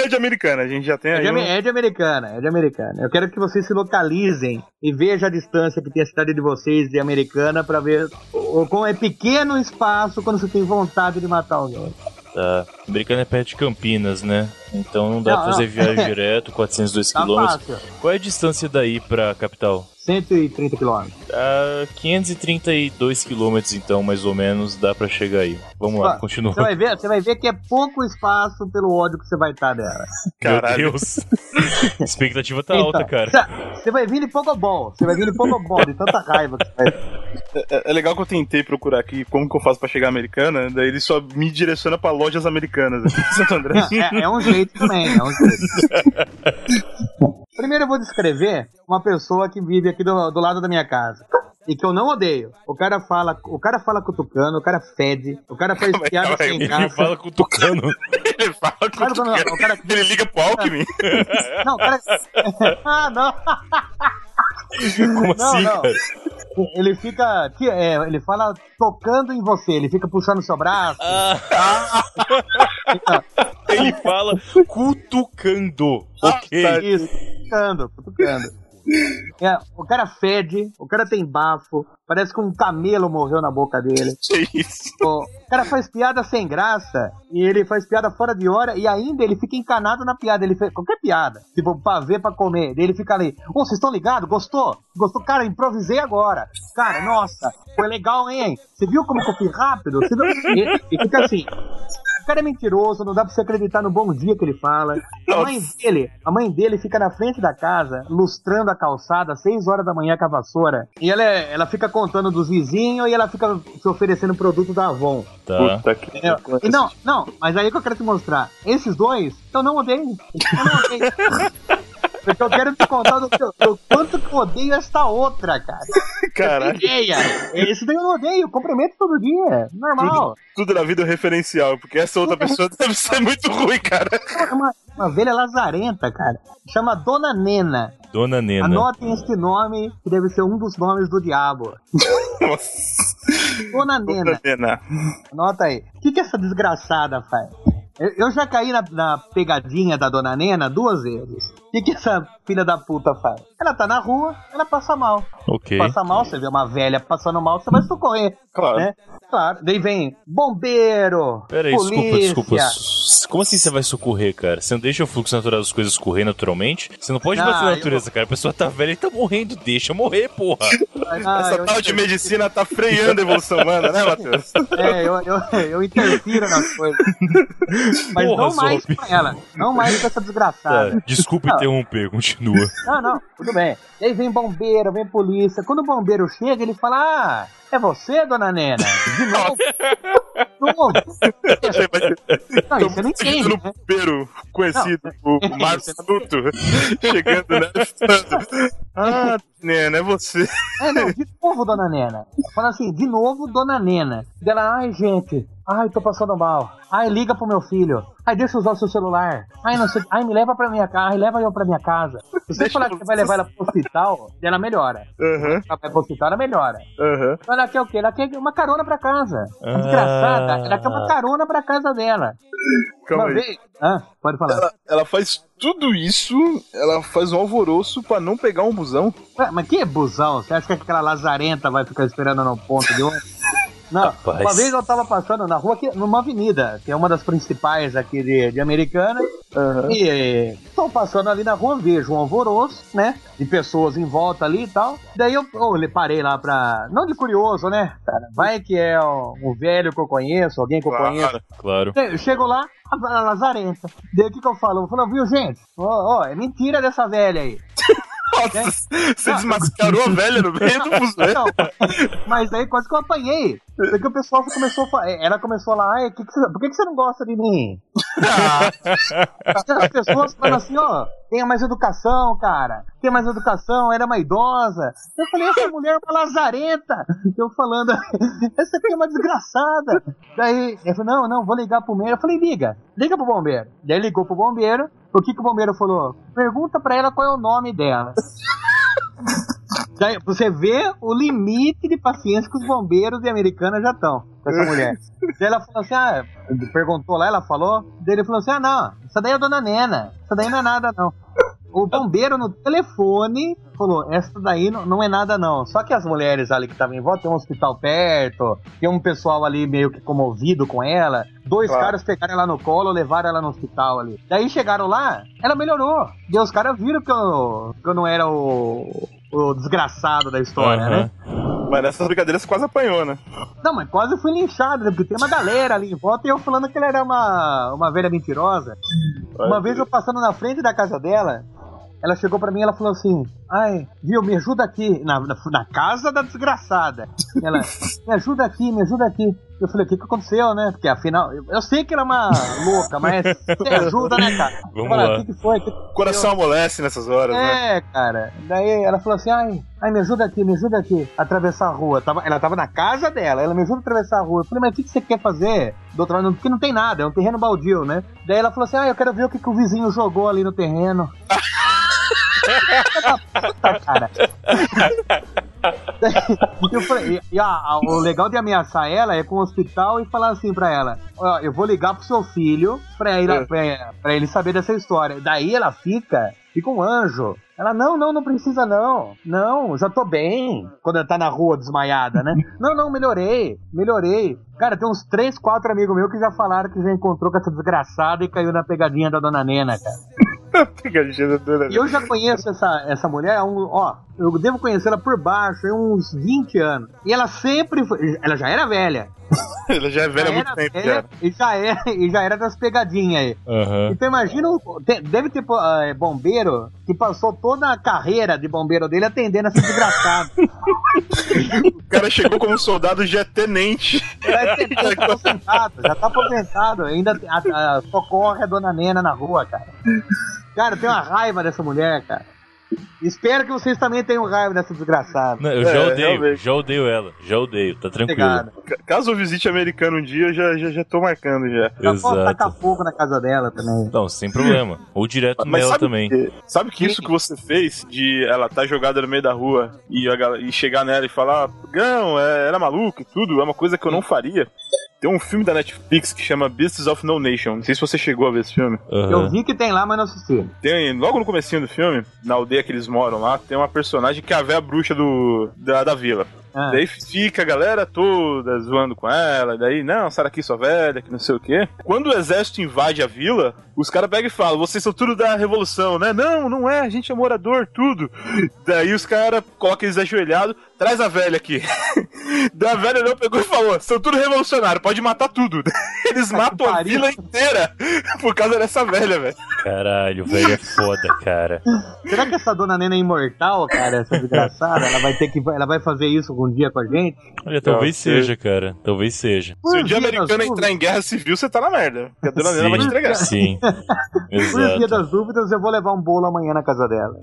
é de Americana, a gente já tem aí. É de Americana. Eu quero que vocês se localizem e vejam a distância que tem a cidade de vocês de Americana pra ver como é pequeno o espaço quando você tem vontade de matar alguém. Tá. Americana é perto de Campinas, né? Então não dá pra fazer viagem direto, 402 km. Fácil. Qual é a distância daí pra capital? 130 quilômetros. 532 quilômetros, então, mais ou menos, dá pra chegar aí. Vamos lá, continua. Você vai ver que é pouco espaço pelo ódio que você vai estar dela. Caralho. Meu Deus. A expectativa tá alta, cara. Você vai vir de Pokéball. De tanta raiva que você vai. É legal que eu tentei procurar aqui como que eu faço pra chegar à Americana, daí ele só me direciona pra lojas americanas aqui em Santo André. É um jeito também, Primeiro eu vou descrever uma pessoa que vive aqui do lado da minha casa. E que eu não odeio. O cara fala cutucando, o cara fede, o cara faz piada sem graça. Ele fala cutucando. Ele fala cutucando. Ele liga pro Alckmin? Não, o cara... não. Como assim, cara? Ele fica... ele fala tocando em você, ele fica puxando seu braço. Ele fala cutucando. Ok. Isso, cutucando. O cara fede, o cara tem bafo, parece que um camelo morreu na boca dele. Que isso? O cara faz piada sem graça e ele faz piada fora de hora e ainda ele fica encanado na piada. Ele fez qualquer piada, tipo pavê pra comer. Daí ele fica ali, vocês estão ligados? Gostou? Cara, improvisei agora. Cara, nossa, foi legal, hein? Você viu como que eu fui rápido? E fica assim. O cara é mentiroso, não dá pra você acreditar no bom dia que ele fala. A mãe dele fica na frente da casa, lustrando a calçada, 6 horas da manhã com a vassoura. E ela fica contando dos vizinhos e ela fica se oferecendo produto da Avon. Tá. Puta que... E não, mas aí que eu quero te mostrar. Esses dois, eu não odeio. Porque eu quero te contar do quanto que eu odeio esta outra, cara. Caralho. Esse daí eu não odeio, cumprimento todo dia. Normal. Tudo na vida é referencial, porque essa outra pessoa deve ser muito ruim, cara. É uma velha lazarenta, cara. Chama Dona Nena. Dona Nena. Anotem este nome, que deve ser um dos nomes do diabo. Nossa. Dona Nena. Anota aí. O que essa desgraçada faz? Eu já caí na pegadinha da Dona Nena 2 vezes. O que essa filha da puta faz? Ela tá na rua, ela passa mal. Ok. Passa mal, você vê uma velha passando mal, você vai socorrer. Claro. Né? Claro. Daí vem bombeiro, Peraí, polícia. desculpa. Como assim você vai socorrer, cara? Você não deixa o fluxo natural das coisas correr naturalmente? Você não pode bater na natureza, cara. A pessoa tá velha e tá morrendo. Deixa morrer, porra. Essa tal de medicina tá freando a evolução humana, né, Matheus? Eu interfiro nas coisas. Mas porra, não mais com ela. Não mais com essa desgraçada. Tá, desculpa interromper, continua. Não, tudo bem. E aí vem bombeiro, vem polícia. Quando o bombeiro chega, ele fala: é você, Dona Nena? De novo? Não, isso você não entende, né? O bombeiro conhecido, o Márcio Duto, chegando, né? Nena, é você. De novo, Dona Nena. Fala assim, de novo, Dona Nena. Dela, ai, gente. Ai, tô passando mal. Ai, liga pro meu filho. Ai, deixa eu usar o seu celular. Ai, não sei. Ai, me leva pra minha casa. Ai, leva eu pra minha casa. Se você falar que você vai levar ela pro hospital, ela melhora. Ela vai pro hospital, ela melhora. Ela quer o quê? Ela quer uma carona pra casa. A desgraçada, ela quer uma carona pra casa dela. Calma aí. Pode falar. Ela faz tudo isso, ela faz um alvoroço pra não pegar um busão. Ué, mas que busão? Você acha que aquela lazarenta vai ficar esperando no ponto de ônibus? Não, rapaz. Uma vez eu tava passando na rua, aqui, numa avenida, que é uma das principais aqui de Americana, e tô passando ali na rua, vejo um alvoroço, né, de pessoas em volta ali e tal, daí eu parei lá pra, não de curioso, né, cara, vai que é um velho que eu conheço, alguém que eu conheço. Claro. Eu chego lá, a lazarenta, daí o que eu falo? Eu falo, viu, gente, é mentira dessa velha aí. Nossa, você desmascarou a velha no meio do busão. Mas aí quase que eu apanhei. Porque o pessoal começou a falar. Ela começou lá, por que você não gosta de mim? As pessoas falam assim, tenha mais educação, cara. Tenha mais educação, era uma idosa. Eu falei, essa mulher é uma lazarenta. Eu falando, essa aqui é uma desgraçada. Daí, eu falei, não, vou ligar pro bombeiro. Eu falei, liga pro bombeiro. Daí ligou pro bombeiro. O que o bombeiro falou? Pergunta pra ela qual é o nome dela. Daí, você vê o limite de paciência que os bombeiros de Americana já estão com essa mulher. Daí ela falou assim, perguntou lá, ela falou, daí ele falou assim, não, essa daí é a dona Nena, essa daí não é nada não. O bombeiro no telefone falou, essa daí não é nada não. Só que as mulheres ali que estavam em volta, tem um hospital perto, tem um pessoal ali meio que comovido com ela. Dois caras pegaram ela no colo, levaram ela no hospital ali. Daí chegaram lá, ela melhorou. E os caras viram que eu não era o desgraçado da história, né? Mas nessas brincadeiras você quase apanhou, né? Não, mas quase fui linchado, né? Porque tem uma galera ali em volta e eu falando que ela era uma velha mentirosa. Uma vez eu passando na frente da casa dela, ela chegou pra mim e ela falou assim, ai, viu, me ajuda aqui, na casa da desgraçada. Ela, me ajuda aqui. Eu falei, o que aconteceu, né? Porque afinal, eu sei que ela é uma louca, mas você ajuda, né, cara? Vamos falei, lá. O que foi? O coração amolece nessas horas, né? Cara. Daí ela falou assim, ai, me ajuda aqui, atravessar a rua. Ela tava na casa dela, ela me ajuda a atravessar a rua. Eu falei, mas o que você quer fazer? Do outro lado, porque não tem nada, é um terreno baldio, né? Daí ela falou assim, eu quero ver o que o vizinho jogou ali no terreno. Cara. Eu falei, o legal de ameaçar ela é com o hospital e falar assim pra ela, eu vou ligar pro seu filho pra ele saber dessa história. Daí ela fica um anjo. Ela, não precisa não, já tô bem. Quando ela tá na rua desmaiada, né? Não, melhorei. Cara, tem uns 3, 4 amigos meus que já falaram que já encontrou com essa desgraçada e caiu na pegadinha da dona Nena, cara. Pegadinha da dona Nena. E eu já conheço essa mulher, eu devo conhecê-la por baixo, há uns 20 anos. E ela sempre foi, ela já era velha. Ela já é velha há muito tempo, cara. E já era das pegadinhas aí. Então imagina, deve ter bombeiro que passou toda a carreira de bombeiro dele atendendo essa desgraçada. O cara chegou como soldado, já é tenente. Já tá aposentado. Ainda socorre a dona Nena na rua, cara. Cara, eu tenho uma raiva dessa mulher, cara. Espero que vocês também tenham raiva dessa desgraçada. Não, eu já odeio ela. tá tranquilo. Caso eu visite Americana um dia, eu já tô marcando já. Eu posso tacar fogo na casa dela também. Não, sem problema. Ou direto nela também. Sabe que isso que você fez, de ela tá jogada no meio da rua e chegar nela e falar, Gão, era maluco e tudo, é uma coisa que eu não faria. Tem um filme da Netflix que chama Beasts of No Nation. Não sei se você chegou a ver esse filme. Eu vi que tem lá, mas não assisti. Tem, logo no comecinho do filme, na aldeia que eles moram lá, tem uma personagem que é a véia bruxa da vila. Daí fica a galera toda zoando com ela, daí, não, sai daqui sua velha, que não sei o quê. Quando o exército invade a vila, os caras pegam e falam, vocês são tudo da revolução, né? Não é, a gente é morador, tudo. Daí os caras colocam eles ajoelhados, traz a velha aqui. Da velha não pegou e falou, são tudo revolucionário, pode matar tudo. Eles matam a vila inteira por causa dessa velha, velho. Caralho, velho é foda, cara. Será que essa dona Nena é imortal, cara, essa desgraçada? Ela vai fazer isso algum dia com a gente? Olha, talvez seja, cara. Talvez seja. Se o dia americano entrar em guerra civil, você tá na merda. Porque a dona Nena vai te entregar. Sim, exato. Por via das dúvidas, eu vou levar um bolo amanhã na casa dela.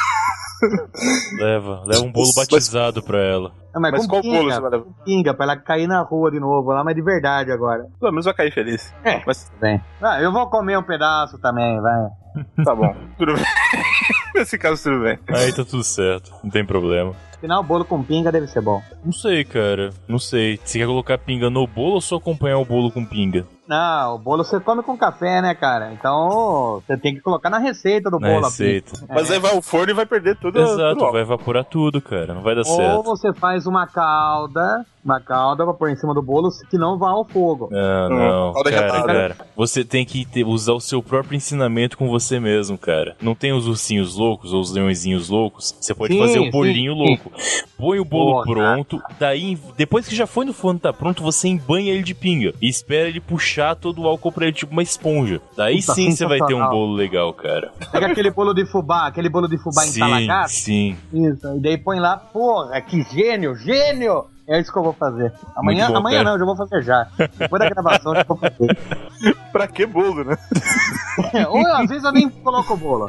Leva um bolo batizado pra ela. Mas qual bolo você vai levar? Pinga, pra ela cair na rua de novo lá, mas de verdade agora. Pelo menos vai cair feliz. Mas bem. Eu vou comer um pedaço também, vai. Tá bom, tudo bem. Nesse caso, tudo bem. Aí tá tudo certo, não tem problema. Afinal, o bolo com pinga deve ser bom. Não sei, cara. Não sei. Você quer colocar pinga no bolo ou só acompanhar o bolo com pinga? Não, o bolo você come com café, né, cara? Então, você tem que colocar na receita do bolo. Receita. Mas aí vai ao forno e vai perder tudo. Exato, vai evaporar tudo, cara. Não vai dar certo. Ou você faz uma calda pra pôr em cima do bolo que não vá ao fogo. Não, cara. Você tem que usar o seu próprio ensinamento com você mesmo, cara. Não tem os ursinhos loucos ou os leõezinhos loucos. Você pode fazer o bolinho louco. Põe o bolo pronto, daí, depois que já foi no forno, tá pronto, você embanha ele de pinga e espera ele puxar todo o álcool pra ele, tipo uma esponja. Daí sim você vai ter um bolo legal, cara. Pega aquele bolo de fubá entalagado. Sim. Isso, e daí põe lá, porra, que gênio! É isso que eu vou fazer. Amanhã não, eu já vou fazer já. Depois da gravação, eu já vou fazer. Pra que bolo, né? Ou às vezes eu nem coloco o bolo.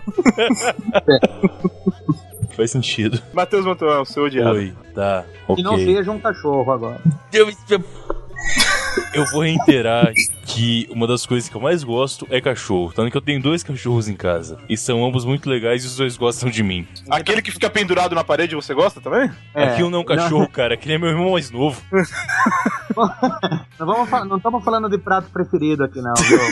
Faz sentido. Matheus Mantuan, seu odiado. Oi, tá, ok. Que não seja um cachorro agora. Eu vou reiterar que uma das coisas que eu mais gosto é cachorro. Tanto que eu tenho 2 cachorros em casa. E são ambos muito legais e os 2 gostam de mim. Aquele que fica pendurado na parede, você gosta também? Aquilo não é um cachorro, cara. Aquele é meu irmão mais novo. Não estamos falando de prato preferido aqui, não, viu?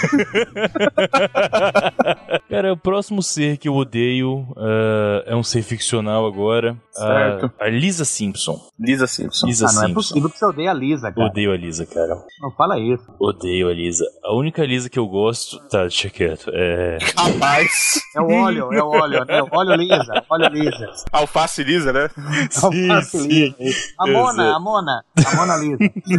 Cara, o próximo ser que eu odeio é um ser ficcional agora. Certo. A Lisa Simpson. Lisa Simpson. Lisa Não é Simpson. possível que você odeie a Lisa, cara. Odeio a Lisa, cara. Não fala isso. Odeio a Lisa. A única Lisa que eu gosto... Tá, deixa quieto. Rapaz. É o óleo, né? Óleo Lisa. Alface Lisa, né? Sim. A Mona Lisa.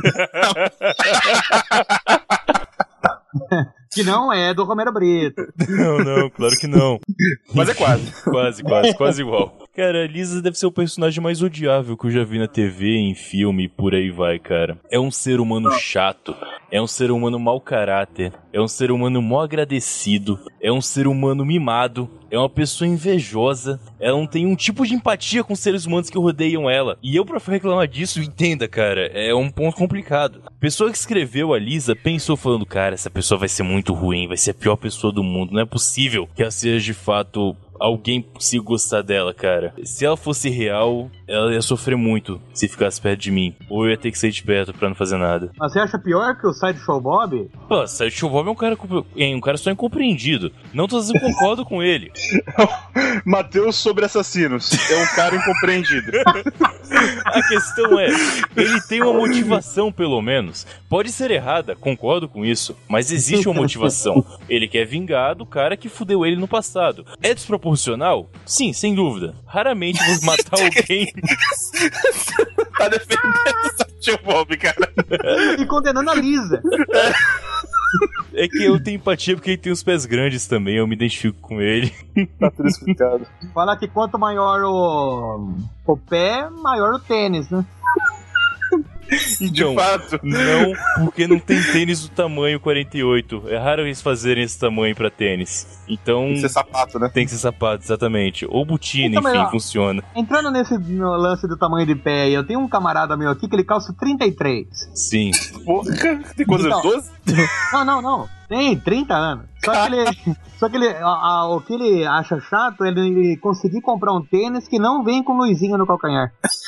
Que não é do Romero Brito. Não, claro que não. Mas é quase. Quase igual. Cara, a Lisa deve ser o personagem mais odiável que eu já vi na TV, em filme, e por aí vai, cara. É um ser humano chato, é um ser humano mau caráter, é um ser humano mal agradecido, é um ser humano mimado, é uma pessoa invejosa, ela não tem um tipo de empatia com os seres humanos que rodeiam ela. E eu, pra reclamar disso, entenda, cara, é um ponto complicado. A pessoa que escreveu a Lisa pensou falando, cara, essa pessoa vai ser muito ruim, vai ser a pior pessoa do mundo, não é possível que ela seja de fato... alguém consiga gostar dela, cara. Se ela fosse real, ela ia sofrer muito se ficasse perto de mim. Ou eu ia ter que sair de perto pra não fazer nada. Mas você acha pior que o Sideshow Bob? Pô, Sideshow Bob é um cara só incompreendido. Não todos eu concordo com ele. Matheus sobre assassinos. É um cara incompreendido. A questão é, ele tem uma motivação, pelo menos. Pode ser errada, concordo com isso, mas existe uma motivação. Ele quer vingar do cara que fudeu ele no passado. É desproporcional? Sim, sem dúvida. Raramente vou matar alguém... Tá defendendo o tio Bob, cara. E condenando a Lisa. É que eu tenho empatia porque ele tem os pés grandes também, eu me identifico com ele. Tá tudo explicado. Fala que quanto maior o pé, maior o tênis, né? Então, de fato. Não, porque não tem tênis do tamanho 48. É raro eles fazerem esse tamanho pra tênis. Então... Tem que ser sapato, né? Tem que ser sapato, exatamente. Ou botina, então, enfim, funciona. Entrando no lance do tamanho de pé, eu tenho um camarada meu aqui que ele calça 33. Sim. Porra, tem quantos anos? 12? Não. Tem 30 anos. Só que ele, o que ele acha chato é ele conseguir comprar um tênis que não vem com luzinha no calcanhar.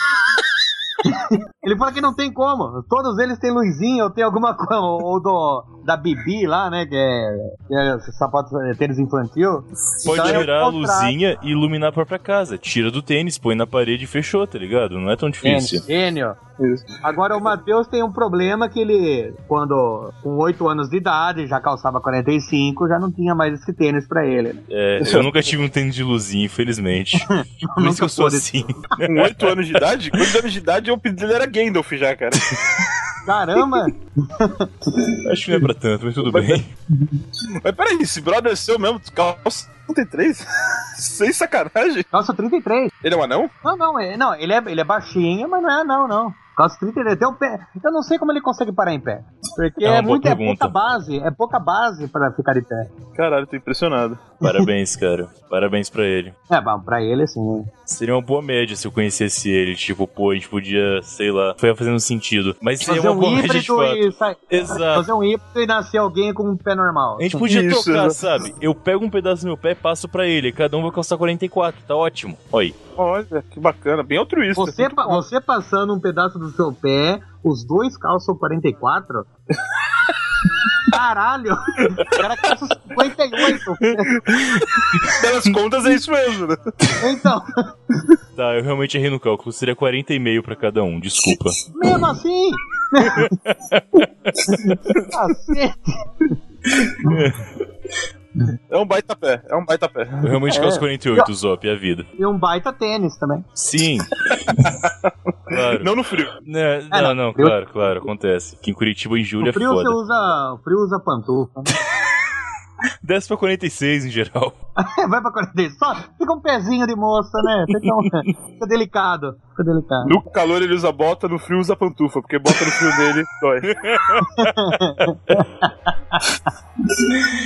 Ele fala que não tem como. Todos eles têm luzinha ou tem alguma coisa. Ou da Bibi lá, né? Que é sapato tênis infantil. Pode então tirar a luzinha e iluminar a própria casa. Tira do tênis, põe na parede e fechou, tá ligado? Não é tão difícil. Gênio. Agora o Matheus tem um problema que ele, quando com 8 anos de idade, já calçava 45, já não tinha mais esse tênis pra ele. Né? Eu nunca tive um tênis de luzinha, infelizmente. Por isso que eu sou assim. Com 8 anos de idade? Com 8 anos de idade, o pedido dele era Gandalf já, cara. Caramba! Acho que não é pra tanto, mas tudo bem. Mas peraí, esse brother é seu mesmo? Calça 33? Sem sacanagem? Calça 33. Ele é um anão? Não, ele é baixinho, mas não é anão, não. Calça 33, tem um pé. Eu não sei como ele consegue parar em pé. Porque é pouca base pra ficar de pé. Caralho, tô impressionado. Parabéns, cara. Parabéns pra ele. Bom, pra ele, assim. Seria uma boa média se eu conhecesse ele. Tipo, pô, a gente podia, sei lá, foi fazendo sentido. Mas seria uma boa média de fato. Exato. Fazer um híbrido e nascer alguém com um pé normal. A gente podia trocar, sabe? Eu pego um pedaço do meu pé e passo pra ele. Cada um vai calçar 44. Tá ótimo. Olha aí. Olha, que bacana. Bem altruísta. Você passando um pedaço do seu pé, os dois calçam 44? Caralho! O cara calça 58. Pelas contas é isso mesmo, né? Então. Tá, eu realmente errei no cálculo. Seria 40,5 pra cada um, desculpa. Mesmo assim? Cacete! É um baita pé. Eu realmente calço 48, Zop, é a vida. E um baita tênis também. Sim. Claro. Não no frio. Não, claro, acontece. Que em Curitiba, em julho, é foda. O frio usa pantufa. Desce pra 46 em geral. Vai pra 46. Só fica um pezinho de moça, né? Fica delicado. No calor ele usa bota, no frio usa pantufa, porque bota no frio dele dói.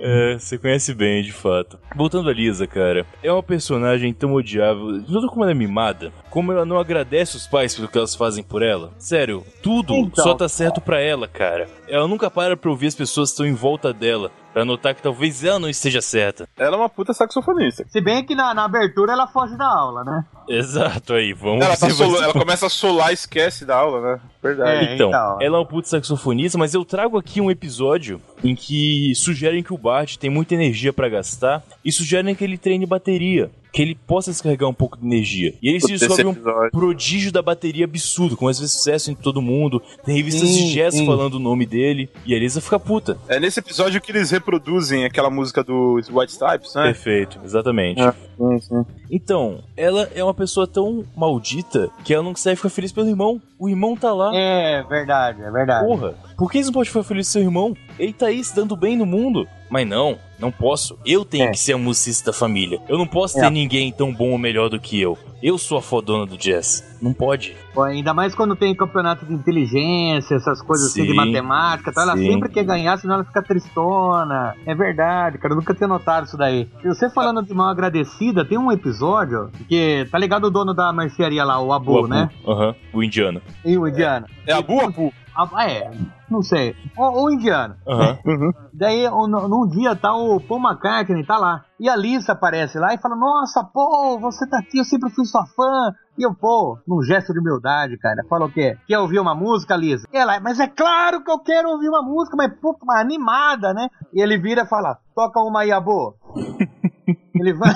Você conhece bem, de fato. Voltando a Lisa, cara, é uma personagem tão odiável, tudo como ela é mimada, como ela não agradece os pais pelo que elas fazem por ela. Sério, tudo Então. só tá certo pra ela, cara. Ela nunca para pra ouvir as pessoas que estão em volta dela, pra notar que talvez ela não esteja certa. Ela é uma puta saxofonista. Se bem que na abertura ela foge da aula, né? Exato, aí, vamos Ela começa a solar e esquece da aula, né? Verdade. Então, então. ela é uma puta saxofonista, mas eu trago aqui um episódio em que sugerem que o Bart tem muita energia pra gastar e sugerem que ele treine bateria, que ele possa descarregar um pouco de energia. E ele se descobre um prodígio da bateria absurdo, com esse sucesso em todo mundo, tem revistas de jazz falando o nome dele, e a Lisa fica puta. É nesse episódio que eles reproduzem aquela música do White Stripes, né? Perfeito, exatamente. Sim. Então, ela é uma pessoa tão maldita que ela não consegue ficar feliz pelo irmão. O irmão tá lá. É verdade. Porra, por que você não pode ficar feliz com seu irmão? Ele tá aí se dando bem no mundo. Mas não posso. Eu tenho que ser a musicista da família. Eu não posso ter ninguém tão bom ou melhor do que eu. Eu sou a fodona do jazz. Não pode. Pô, ainda mais quando tem campeonato de inteligência, essas coisas assim de matemática, então ela sempre quer ganhar, senão ela fica tristona. É verdade, cara, eu nunca tinha notado isso daí. E você falando de mal agradecida, tem um episódio que, tá ligado o dono da mercearia lá, o Abu, né? O indiano. E o indiano. É Abu? Não sei. O indiano. Daí, num dia, tá o Paul McCartney, tá lá. E a Lisa aparece lá e fala, nossa, Paul, você tá aqui, eu sempre fui sua fã. E eu, pô, num gesto de humildade, cara, fala o quê? Quer ouvir uma música, Lisa? E ela, mas é claro que eu quero ouvir uma música, mas puta, uma animada, né? E ele vira e fala, toca uma aí, Abu. Ele vai...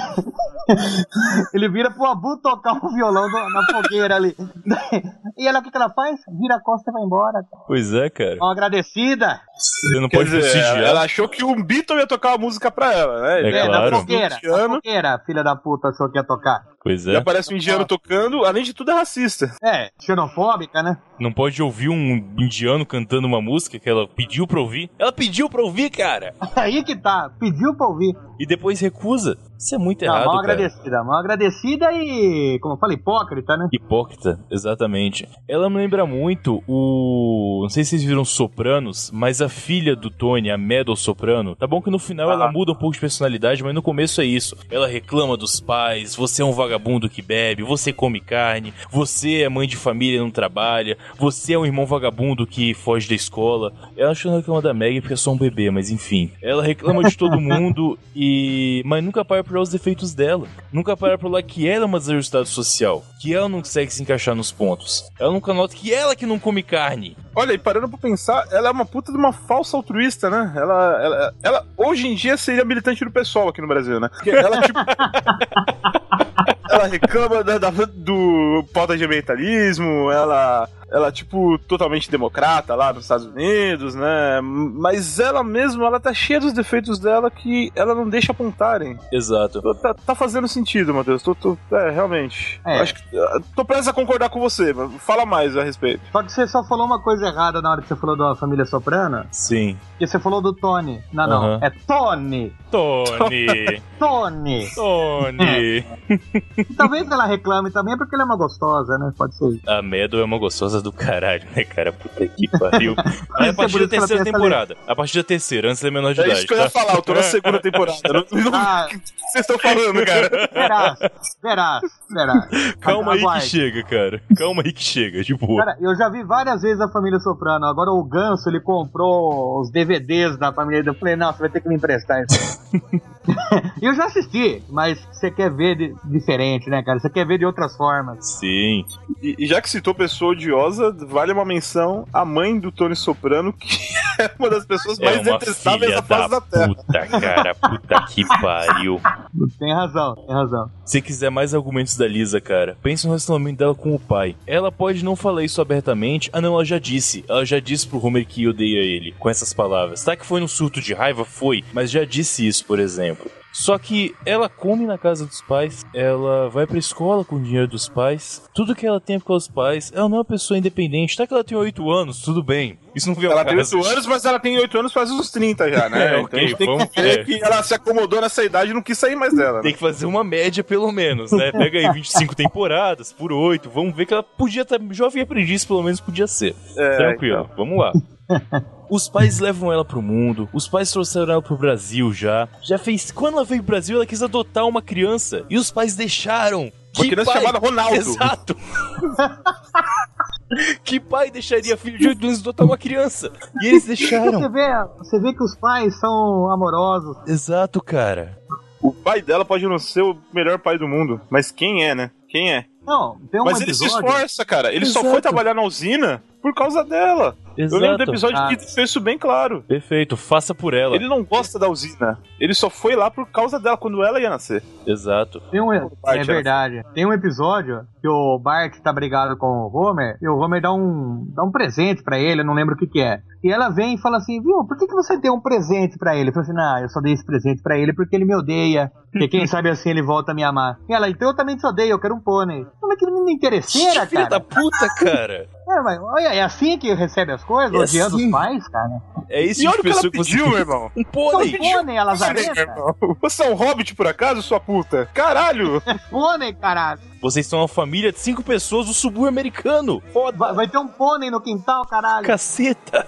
Ele vira pro Abu tocar um violão na fogueira ali. E ela, o que ela faz? Vira a costa e vai embora. Pois é, cara. Uma agradecida. Você não pode prestigiar. Ela achou que o Beatle ia tocar a música pra ela, né? Claro. Na fogueira, filha da puta, achou que ia tocar. Pois E é. aparece um indiano tocando, além de tudo é racista. Xenofóbica, né? Não pode ouvir um indiano cantando uma música que ela pediu pra ouvir. Ela pediu pra ouvir, cara. Aí que tá, pediu pra ouvir. E depois recusa. Isso é muito errado, mal cara. Mal agradecida e, como eu falei, hipócrita, né? Hipócrita, exatamente. Ela me lembra muito não sei se vocês viram Sopranos, mas a filha do Tony, a Meadow Soprano, tá bom que no final ela muda um pouco de personalidade, mas no começo é isso. Ela reclama dos pais, você é um vagabundo que bebe, você come carne, você é mãe de família e não trabalha, você é um irmão vagabundo que foge da escola. Ela acha que não reclama da Maggie porque é só um bebê, mas enfim. Ela reclama de todo mundo mas nunca para por olhar os defeitos dela. Nunca para por olhar que ela é uma desajustada social, que ela não consegue se encaixar nos pontos. Ela nunca nota que ela que não come carne. Olha, e parando pra pensar, ela é uma puta de uma falsa altruísta, né? Ela hoje em dia seria militante do PSOL aqui no Brasil, né? Porque ela, tipo... ela reclama do pauta de ambientalismo, ela, tipo, totalmente democrata lá nos Estados Unidos, né? Mas ela mesma, ela tá cheia dos defeitos dela que ela não deixa apontarem. Exato. Tá fazendo sentido, Matheus. Realmente. Acho que tô prestes a concordar com você. Fala mais a respeito. Só que você só falou uma coisa errada na hora que você falou da família Soprano. Sim. Que você falou do Tony. Não. É Tony. Tony. Talvez ela reclame também porque ela é uma gostosa, né? Pode ser. A Meadow é uma gostosa do caralho, né, cara? Puta que pariu. A partir da terceira temporada. A partir da terceira, antes da menor de idade. É isso que eu ia falar, eu tô na segunda temporada. O que vocês estão falando, cara? Verás. Calma aí que chega, cara. Calma aí que chega, de boa. Cara, eu já vi várias vezes a família Soprano. Agora o Ganso, ele comprou os DVDs da família. Eu falei, não, você vai ter que me emprestar isso. Eu já assisti, mas você quer ver diferente, né, cara? Você quer ver de outras formas. Sim. E já que citou pessoa odiosa, vale uma menção à mãe do Tony Soprano, que é uma das pessoas mais detestáveis da face da Terra. Puta, cara, puta que pariu. Tem razão. Se quiser mais argumentos da Lisa, cara, pense no relacionamento dela com o pai. Ela pode não falar isso abertamente. Ah, não, ela já disse. Ela já disse pro Homer que odeia ele, com essas palavras. Tá que foi no surto de raiva? Foi. Mas já disse isso, por exemplo. Só que ela come na casa dos pais, ela vai pra escola com o dinheiro dos pais, tudo que ela tem com os pais, ela não é uma pessoa independente. Tá que ela tem 8 anos, tudo bem. Isso não vem ao caso. Ela tem 8 anos, mas ela tem 8 anos faz uns 30 já, né? Ok, então a gente tem que ver que ela se acomodou nessa idade e não quis sair mais dela. Tem que fazer uma média, pelo menos, né? Pega aí 25 temporadas por 8, vamos ver que ela podia estar... Jovem aprendiz, pelo menos, podia ser. Tranquilo, então. Vamos lá. Os pais levam ela pro mundo, os pais trouxeram ela pro Brasil já fez... Quando ela veio pro Brasil, ela quis adotar uma criança, e os pais deixaram. Uma criança chamada Ronaldo. Exato. Que pai deixaria filho de 8 anos adotar uma criança? E eles deixaram. Você vê que os pais são amorosos. Exato, cara. O pai dela pode não ser o melhor pai do mundo, mas quem é, né? Quem é? Não, tem um Mas episódio... ele se esforça, cara. Ele Exato. só foi trabalhar na usina por causa dela. Exato. Eu lembro do episódio que fez isso bem claro. Perfeito, faça por ela. Ele não gosta da usina. Ele só foi lá por causa dela, quando ela ia nascer. Exato. É verdade. Tem um episódio que o Bart tá brigado com o Homer, e o Homer dá um presente pra ele, eu não lembro o que é. E ela vem e fala assim, viu, por que você deu um presente pra ele? Eu falei assim, eu só dei esse presente pra ele porque ele me odeia. Porque quem sabe assim ele volta a me amar. E ela, então eu também te odeio, eu quero um pônei. Como é que menina interesseira, Filha cara? da puta, cara. Mas olha, é assim que recebe as coisas? Odiando os pais, cara? É isso E olha de o que ela pessoa que pediu, você... meu irmão. Um pônei. Um pônei, a Meu lazarenta? irmão. Você é um hobbit, por acaso, sua puta? Caralho! Pônei, caralho. Vocês são uma família de 5 pessoas do subúrbio americano. Foda. Vai ter um pônei no quintal, caralho. Caceta.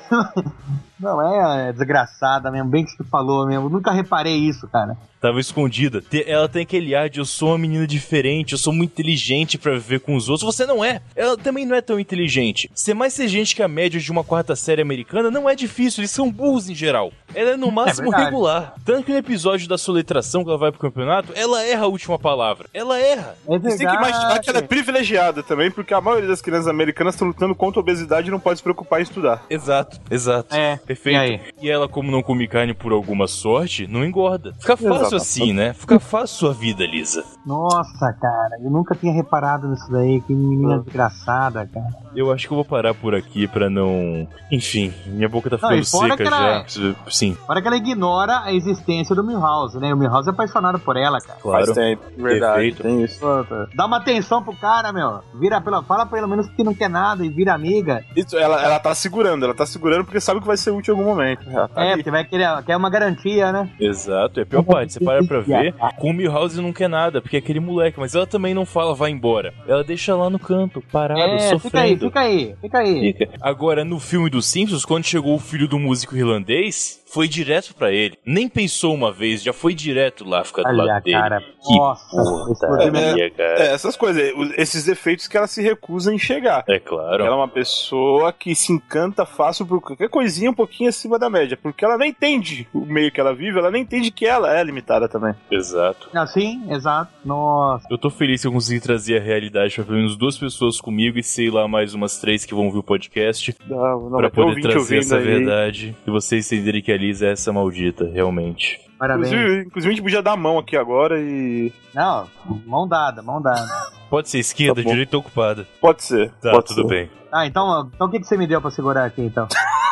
Não, é desgraçada mesmo, bem que você falou mesmo. Eu nunca reparei isso, cara. Tava escondida. Ela tem aquele ar de eu sou uma menina diferente, eu sou muito inteligente pra viver com os outros. Você não é. Ela também não é tão inteligente. Ser mais inteligente que a média de uma 4ª série americana não é difícil, eles são burros em geral. Ela é no máximo regular. Tanto que no episódio da soletração que ela vai pro campeonato, ela erra a última palavra. Ela erra. É verdade. Você tem que imaginar que ela é privilegiada também, porque a maioria das crianças americanas estão lutando contra a obesidade e não pode se preocupar em estudar. Exato. É. Perfeito. E aí? E ela, como não come carne por alguma sorte, não engorda. Fica fácil assim, né? Fica fácil sua vida, Lisa. Nossa, cara, eu nunca tinha reparado nisso daí. Que menina desgraçada, cara. Eu acho que eu vou parar por aqui pra não... Enfim, minha boca tá ficando e fora seca que ela- já. Sim, Fora que ela ignora a existência do Milhouse, né? O Milhouse é apaixonado por ela, cara. claro. Faz tempo, verdade. Perfeito. Tem isso. Dá uma atenção pro cara, meu. Fala pelo menos que não quer nada e vira amiga. Isso, ela tá segurando porque sabe que vai ser útil em algum momento. Ela tá ali. Porque vai quer uma garantia, né? Exato, é a pior parte. Você para pra ver, com o Milhouse não quer nada, porque é aquele moleque, mas ela também não fala, vai embora. Ela deixa lá no canto, parado, sofrendo. Fica aí. Fica. Agora, no filme dos Simpsons, quando chegou o filho do músico irlandês, foi direto pra ele. Nem pensou uma vez, já foi direto lá ficar do Olha, lado dele. cara. Que Nossa. porcaria, cara. Essas coisas, esses defeitos que ela se recusa a enxergar. É claro. Ela é uma pessoa que se encanta fácil por qualquer coisinha um pouquinho acima da média, porque ela nem entende o meio que ela vive, ela nem entende que ela é limitada também. Exato. Assim, exato. Nossa. Eu tô feliz que eu consegui trazer a realidade pra pelo menos 2 pessoas comigo e sei lá mais umas 3 que vão ouvir o podcast pra poder trazer essa verdade e vocês entenderem que a Lisa é essa maldita, realmente. Parabéns. Inclusive a gente podia dar a mão aqui agora e... Não, mão dada. Pode ser esquerda, Tá bom. direita ocupada. Pode ser. Tá, pode tudo ser. bem. Então o que você me deu pra segurar aqui, então?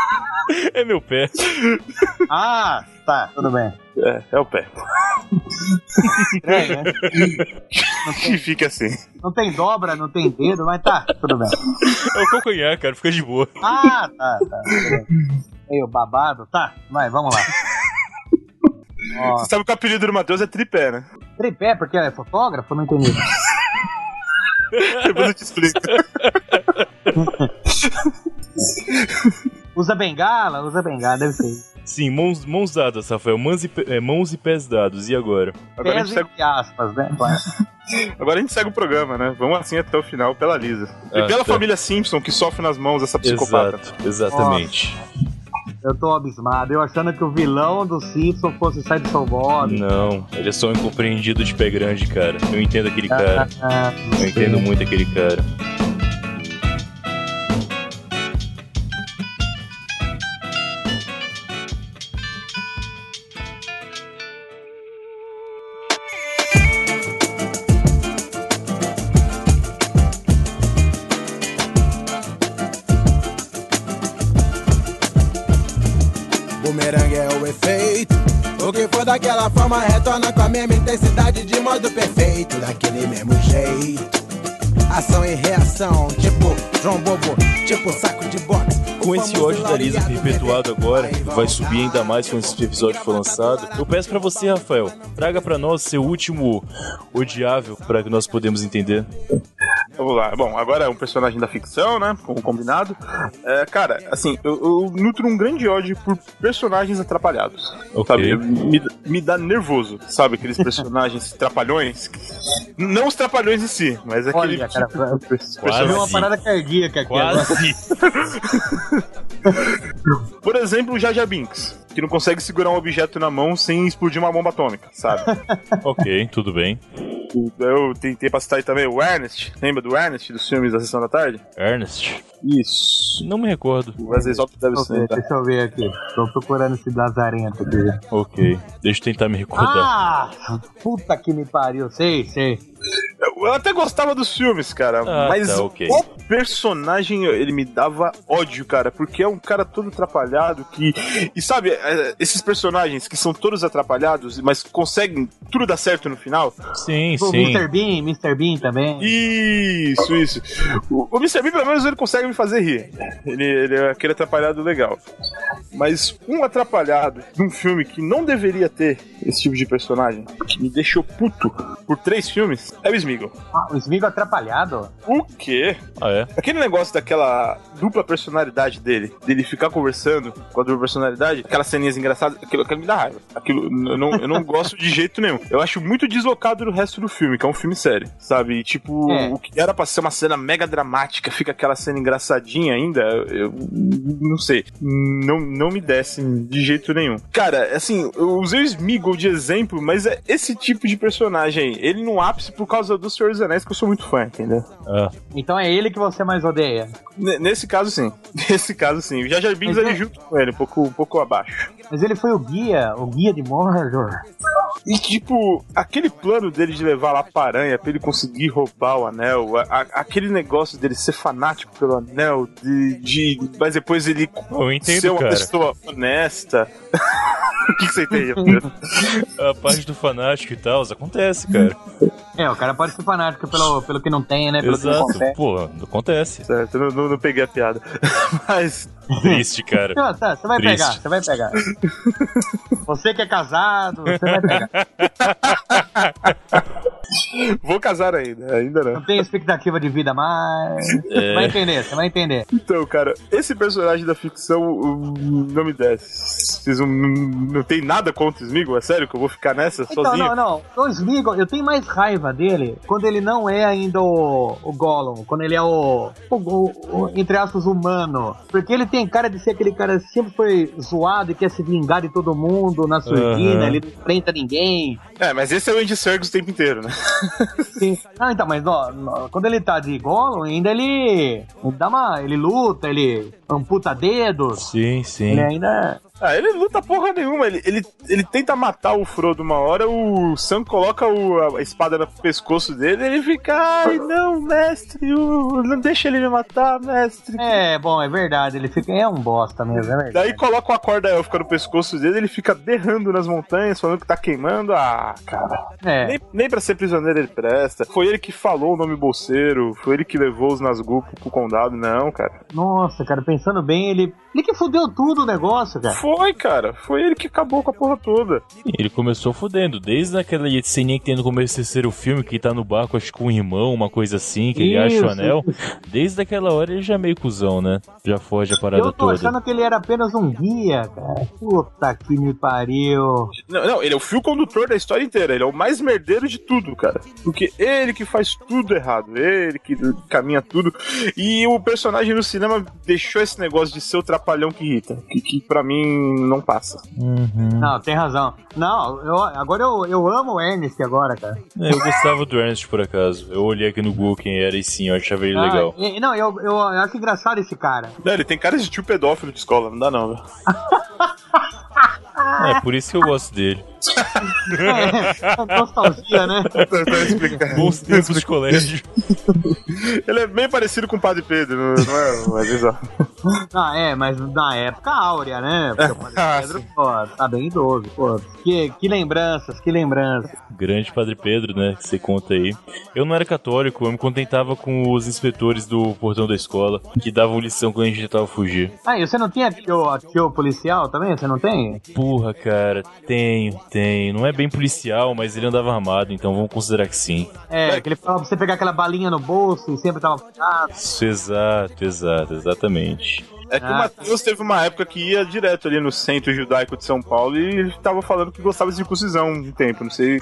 É meu pé. Ah, tá, tudo bem. É o pé. Estranho, né? E fica assim. Não tem dobra, não tem dedo, mas tá, tudo bem. É o calcanhar, cara, fica de boa. Ah, tá. Meio babado, tá, vai, vamos lá. Ó, Você sabe que o apelido do Matheus é tripé, né? tripé, porque ela é fotógrafo? Não entendi. Depois eu te explico. Usa bengala, deve ser. Sim, mãos dadas, Rafael. Mãos e pés dados. E agora? Agora a, Pés gente segue, entre aspas, né? Claro. agora a gente segue o programa, né? Vamos assim até o final, pela Lisa. E Ah, pela tá. família Simpson, que sofre nas mãos dessa psicopata. Exato, exatamente. Eu tô abismado, eu achando que o vilão do Simpson fosse sair do Soul Bob. Não, ele é só um incompreendido de pé grande, cara. Eu entendo aquele cara. Eu entendo muito aquele cara. Bumerangue é o efeito. O que for daquela forma retorna com a mesma intensidade, de modo perfeito, daquele mesmo jeito. Ação e reação, tipo João Bobo, tipo saco de boxe. Com esse ódio da Lisa perpetuado agora, que vai subir ainda mais quando esse episódio for lançado, eu peço pra você, Rafael, traga pra nós seu último odiável, pra que nós podemos entender. Vamos lá. Bom, agora é um personagem da ficção, né? Como combinado. Cara, assim, eu nutro um grande ódio por personagens atrapalhados. Ok. Sabe? Me dá nervoso, sabe? Aqueles personagens trapalhões. Não os trapalhões em si, mas aquele Olha, cara, tipo de Foi uma parada cardíaca aqui agora. Quase. Por exemplo, o Jar Jar Binks, que não consegue segurar um objeto na mão sem explodir uma bomba atômica, sabe? Ok, tudo bem. Eu tentei pra citar aí também o Ernest. Lembra do Ernest dos filmes da Sessão da Tarde? Ernest? Isso. Não me recordo. O Wesley Zop deve ser. Deixa eu ver aqui. Tô procurando esse lazarento aqui. Ok, deixa eu tentar me recordar. Ah! Puta que me pariu. Sei. Eu até gostava dos filmes, cara, mas tá, ok. o personagem, ele me dava ódio, cara, porque é um cara todo atrapalhado que... E sabe, esses personagens que são todos atrapalhados, mas conseguem tudo dar certo no final? Sim, O sim. Mr. Bean também. Isso. O Mr. Bean, pelo menos, ele consegue me fazer rir. Ele é aquele atrapalhado legal. Mas um atrapalhado num filme que não deveria ter esse tipo de personagem, que me deixou puto por 3 filmes, é o Sméagol. Ah, o Sméagol atrapalhado? O quê? Ah, é? Aquele negócio daquela dupla personalidade dele ficar conversando com a dupla personalidade, aquelas ceninhas engraçadas, aquilo me dá raiva. Aquilo eu não gosto de jeito nenhum. Eu acho muito deslocado do resto do filme, que é um filme sério, sabe? E, tipo, o que era pra ser uma cena mega dramática, fica aquela cena engraçadinha ainda, eu não sei. Não me desce de jeito nenhum. Cara, assim, eu usei o Sméagol de exemplo, mas é esse tipo de personagem aí. Ele no ápice por causa do Senhor dos Anéis, que eu sou muito fã, entendeu? Então é ele que você mais odeia? Nesse caso, sim. O Jar Jar Binks ali junto com ele, um pouco abaixo. Mas ele foi o guia de Mordor. E, tipo, aquele plano dele de levar lá pra aranha pra ele conseguir roubar o anel, aquele negócio dele ser fanático pelo anel, mas depois ele ser uma pessoa honesta. O que você entende? A parte do fanático e tal, acontece, cara. O cara pode ser fanático pelo que não tem, né? Pelo Exato, que não consegue. pô, acontece. Certo, não peguei a piada. Mas... Triste, cara. Não, tá, você vai pegar. Você que é casado, você vai pegar. Vou casar ainda não. Não tem expectativa de vida mais. Você vai entender. Então, cara, esse personagem da ficção não me desce. Vocês não tem nada contra o Sméagol? É sério que eu vou ficar nessa sozinho? Não. O Sméagol, eu tenho mais raiva dele quando ele não é ainda o Gollum. Quando ele é o entre aspas, humano. Porque ele tem cara de ser aquele cara que sempre foi zoado e quer se vingar de todo mundo na surdina. Ele não enfrenta ninguém. Mas esse é o Andy Serkis o tempo inteiro, né? Sim. Então, mas quando ele tá de Gollum, ainda ele luta, ele amputa dedos. Sim. Ele ainda... Ele luta porra nenhuma. Ele tenta matar o Frodo uma hora, o Sam coloca a espada no pescoço dele e ele fica, ai, não, mestre, não deixa ele me matar, mestre. É verdade, ele fica, é um bosta mesmo, é verdade. Daí coloca uma corda élfica no pescoço dele, ele fica berrando nas montanhas, falando que tá queimando. Ah, cara. Nem pra ser prisioneiro ele presta. Foi ele que falou o nome bolseiro, foi ele que levou os Nazgûl pro condado, não, cara. Nossa, cara, pensando bem, ele que fudeu tudo o negócio, cara. Foi, cara. Foi ele que acabou com a porra toda. Ele começou fudendo. Desde aquela ceninha que tem no começo do terceiro filme, que ele tá no barco, acho que com um irmão, uma coisa assim, que ele acha o anel. Desde aquela hora ele já é meio cuzão, né? Já foge a parada toda. Eu tô achando que ele era apenas um guia, cara. Puta que me pariu. Não, ele é o fio condutor da história inteira. Ele é o mais merdeiro de tudo, cara. Porque ele que faz tudo errado. Ele que caminha tudo. E o personagem no cinema deixou esse negócio de ser o trapalhão que irrita. Que pra mim não passa. Não, tem razão. Não, agora eu amo o Ernest agora, cara. Eu gostava do Ernest, por acaso. Eu olhei aqui no Google quem era e sim, eu achava ele legal. Não, eu acho engraçado esse cara. Não, ele tem cara de tio pedófilo de escola, não dá não, velho. É por isso que eu gosto dele. Nostalgia, né? Bons tempos de colégio. Ele é bem parecido com o Padre Pedro, não é? Mas exato. Mas na época áurea, né? Porque o Padre Pedro, tá bem idoso, pô. Que lembranças. Grande Padre Pedro, né? Que você conta aí. Eu não era católico, eu me contentava com os inspetores do portão da escola, que davam lição quando a gente tentava fugir. E você não tinha tio policial também? Você não tem? Porra, cara, tenho. Tem. Não é bem policial, mas ele andava armado, então vamos considerar que sim. Que ele falava pra você pegar aquela balinha no bolso e sempre tava fechado. Exatamente. É que o Matheus teve uma época que ia direto ali no centro judaico de São Paulo e ele tava falando que gostava de circuncisão um tempo, não sei.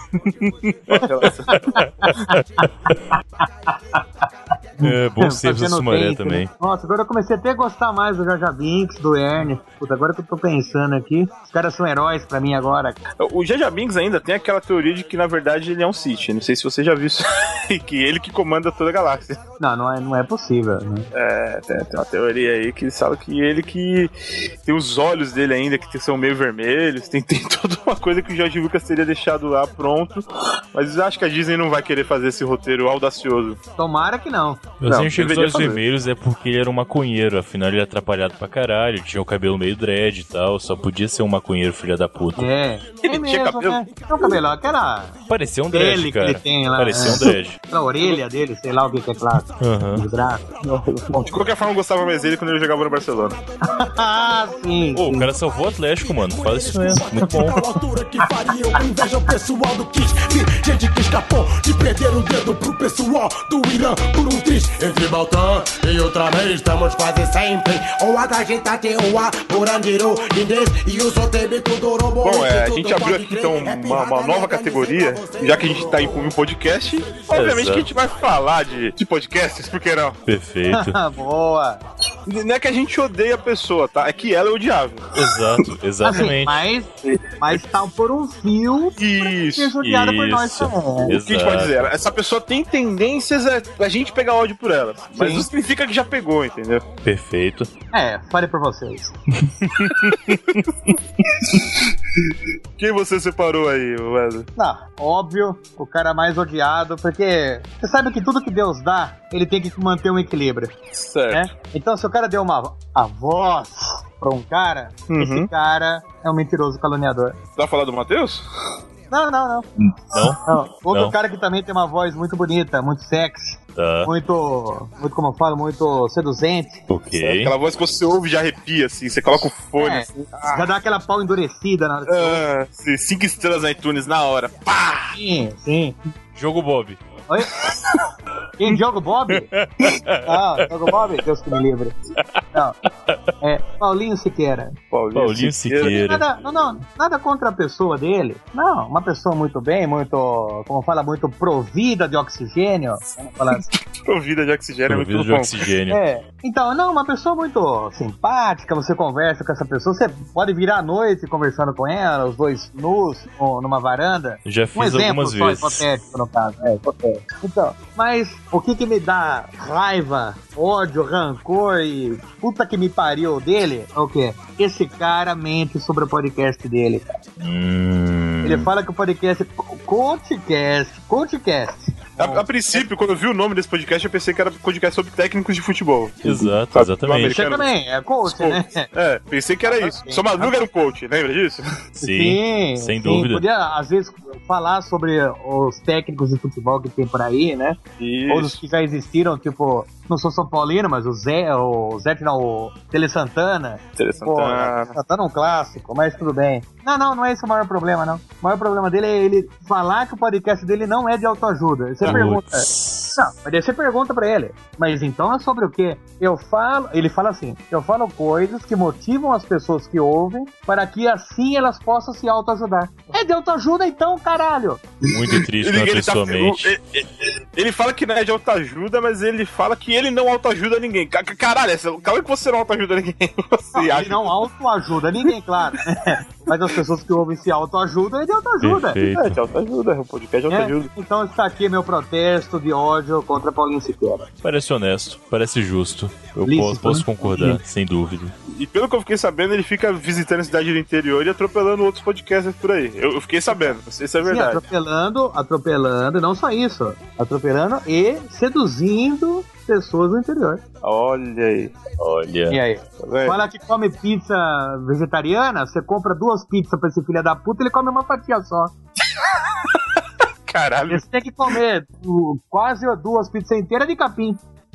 Bom servo do Sumaré também. Né? Nossa, agora eu comecei até a gostar mais do Jar Jar Binks, do Ernie. Puta, agora que eu tô pensando aqui, os caras são heróis pra mim agora. O Jar Jar Binks ainda tem aquela teoria de que na verdade ele é um Sith. Não sei se você já viu isso. Que ele que comanda toda a galáxia. Não é possível, né? Tem uma teoria aí que eles falam que ele que tem os olhos dele ainda que são meio vermelhos, tem toda uma coisa que o George Lucas teria deixado lá pronto, mas eu acho que a Disney não vai querer fazer esse roteiro audacioso. Tomara que não. Eu achei que os olhos vermelhos é porque ele era um maconheiro, afinal ele é atrapalhado pra caralho, tinha o cabelo meio dread e tal, só podia ser um maconheiro filha da puta. Ele mesmo, tinha cabelo? Né? Tinha um cabelo, aquela... Parecia um dread, cara. Que ele tem lá, parecia um dread. A orelha dele, sei lá o que é claro. Bom, de qualquer forma eu gostava mais dele quando ele jogava no Barcelona. Sim. O cara salvou o Atlético, mano. Fala isso mesmo. Muito bom. altura que faria eu inveja o pessoal do Kiss. Gente que escapou de perder o dedo pro pessoal do Irã por um triz. Entre Baltã e outra vez estamos quase sempre. Ou a da gente até o A, Burandiru, Inês e o Sotebi tudo robô. Bom, a gente abriu aqui então uma nova categoria, já que a gente tá em um podcast. Obviamente que a gente vai falar de podcasts, por que não? Perfeito. Boa. Não é que a gente odeia a pessoa, tá? É que ela é odiável. Exato, exatamente. Assim, mas tá por um fio. Isso. Por nós também. O que a gente pode dizer? Essa pessoa tem tendências a gente pegar ódio por ela. Mas não significa que já pegou, entendeu? Perfeito. Fale por vocês. Quem você separou aí, Wesley? Não, óbvio, o cara mais odiado, porque você sabe que tudo que Deus dá, ele tem que manter um equilíbrio. Certo. Né? Então, se o cara deu a voz pra um cara, esse cara é um mentiroso caluniador. Você tá falando do Matheus? Não. Outro Não. cara que também tem uma voz muito bonita, muito sexy. Tá. Muito, como eu falo, muito seduzente. Ok. Aquela voz que você ouve e já arrepia, assim. Você coloca o fone, assim. Já dá aquela pau endurecida na hora que você ouve. 5 estrelas na iTunes na hora. Pá! Sim. Jogo Bob. Oi? Quem? Diogo Bob? Diogo Bob? Deus que me livre. Não. Paulinho Siqueira. Paulinho Siqueira. Nada contra a pessoa dele. Não, uma pessoa muito bem, muito, como fala, muito provida de oxigênio. Vamos falar assim. Provida de oxigênio, Provida é muito de bom. oxigênio. Então, uma pessoa muito simpática, você conversa com essa pessoa, você pode virar à noite conversando com ela, os dois nus, numa varanda. Já fiz algumas vezes. Hipotético, no caso. Hipotético. Então, mas o que me dá raiva, ódio, rancor e puta que me pariu dele é o quê? Esse cara mente sobre o podcast dele, cara. Ele fala que o podcast Coachcast. A princípio, quando eu vi o nome desse podcast, eu pensei que era podcast sobre técnicos de futebol. Exato, exatamente. Você também, é coach, né? Pensei que era isso. Seu Madruga era um coach, lembra disso? Sim, sem dúvida. Podia, às vezes, falar sobre os técnicos de futebol que tem por aí, né? Isso. Ou dos que já existiram, tipo, não sou São Paulino, mas o Tele Santana. Santana é um clássico, mas tudo bem. Não é esse o maior problema, não. O maior problema dele é ele falar que o podcast dele não é de autoajuda. Você pergunta. Não, mas daí você pergunta pra ele. Mas então é sobre o quê? Ele fala assim, eu falo coisas que motivam as pessoas que ouvem para que assim elas possam se autoajudar. É de autoajuda então, caralho! Muito triste na pessoa mente. Ele fala que não é de autoajuda, mas ele fala que ele não autoajuda ninguém. Caralho, calma que você não autoajuda ninguém. Ele não autoajuda ninguém, claro. Mas as pessoas que ouvem se autoajudam é de autoajuda. É de autoajuda, o podcast de autoajuda. Então está aqui meu protesto de ódio contra Paulinho Siqueira. Parece honesto, parece justo. Eu posso concordar, sem dúvida. E pelo que eu fiquei sabendo, ele fica visitando a cidade do interior e atropelando outros podcasts por aí. Eu fiquei sabendo, não sei se é verdade. Atropelando, não só isso. Atropelando e seduzindo pessoas do interior. Olha aí. E aí? Fala que come pizza vegetariana, você compra 2 pizzas pra esse filho da puta, ele come uma fatia só. Caralho. Você tem que comer quase 2 pizzas inteiras de capim.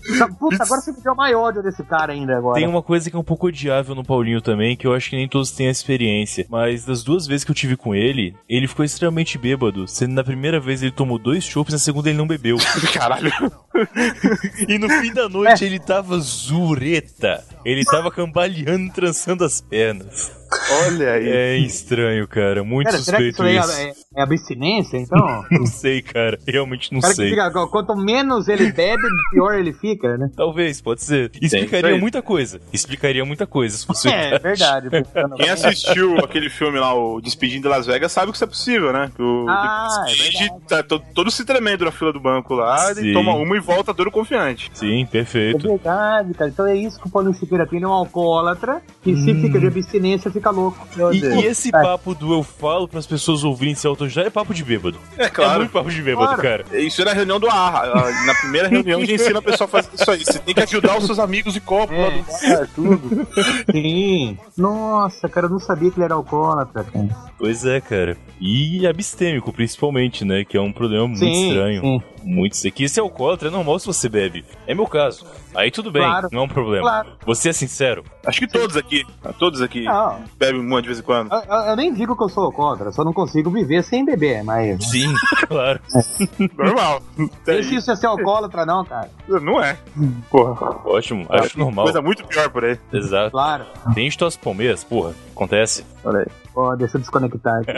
Puta, agora você me deu mais ódio desse cara ainda agora. Tem uma coisa que é um pouco odiável no Paulinho também, que eu acho que nem todos têm a experiência. Mas das 2 vezes que eu tive com ele ficou extremamente bêbado. Sendo na primeira vez ele tomou 2 chopps, na segunda ele não bebeu. Caralho. E no fim da noite ele tava zureta. Ele tava cambaleando, trançando as pernas. Olha aí. É estranho, cara. Muito suspeito será que isso. isso. Aí é abstinência, então? Não sei, cara. Realmente não sei. Fica, quanto menos ele bebe, pior ele fica, né? Talvez, pode ser. Explicaria muita coisa. Se fosse É verdade. Quem assistiu aquele filme lá, o Despedindo de Las Vegas, sabe que isso é possível, né? É verdade. Tá todo se tremendo na fila do banco lá, Sim. e toma uma e volta todo confiante. Sim, É perfeito. verdade, cara. Então é isso que o Paulinho Siqueira tem, ele é um alcoólatra, que se fica de abstinência, fica louco. E esse papo do eu falo para as pessoas ouvirem se auto já é papo de bêbado. É claro. É muito papo de bêbado, Claro. cara. Isso era a reunião do ARRA. Na primeira reunião a gente ensina a pessoa a fazer isso aí. Você tem que ajudar os seus amigos de copo lá do bar, tudo. Sim. Nossa, cara, eu não sabia que ele era alcoólatra, cara. Pois é, cara. E abstêmico, principalmente, né? Que é um problema muito Sim, estranho. sim. Muito estranho. Que esse alcoólatra é normal se você bebe. É meu caso. Aí tudo bem, Claro. não é um problema. Claro. Você é sincero. Acho que todos aqui Não. bebem muito de vez em quando. Eu nem digo que eu sou alcoólatra, só não consigo viver sem beber, mas... Sim, claro. Normal. Deixa isso é ser alcoólatra não, cara. Não é. Porra. Ótimo, acho normal. Coisa muito pior por aí. Exato. Claro. Tem Tosse Palmeiras, porra. Acontece. Olha aí. Ó, deixa eu desconectar aqui.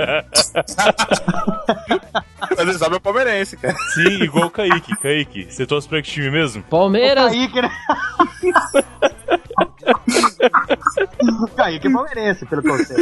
Às vezes sabe é palmeirense, cara. Sim, igual o Kaique. Kaique, você torce pra que time mesmo? Palmeiras. Kaique, né? Kaique é palmeirense, pelo que eu sei.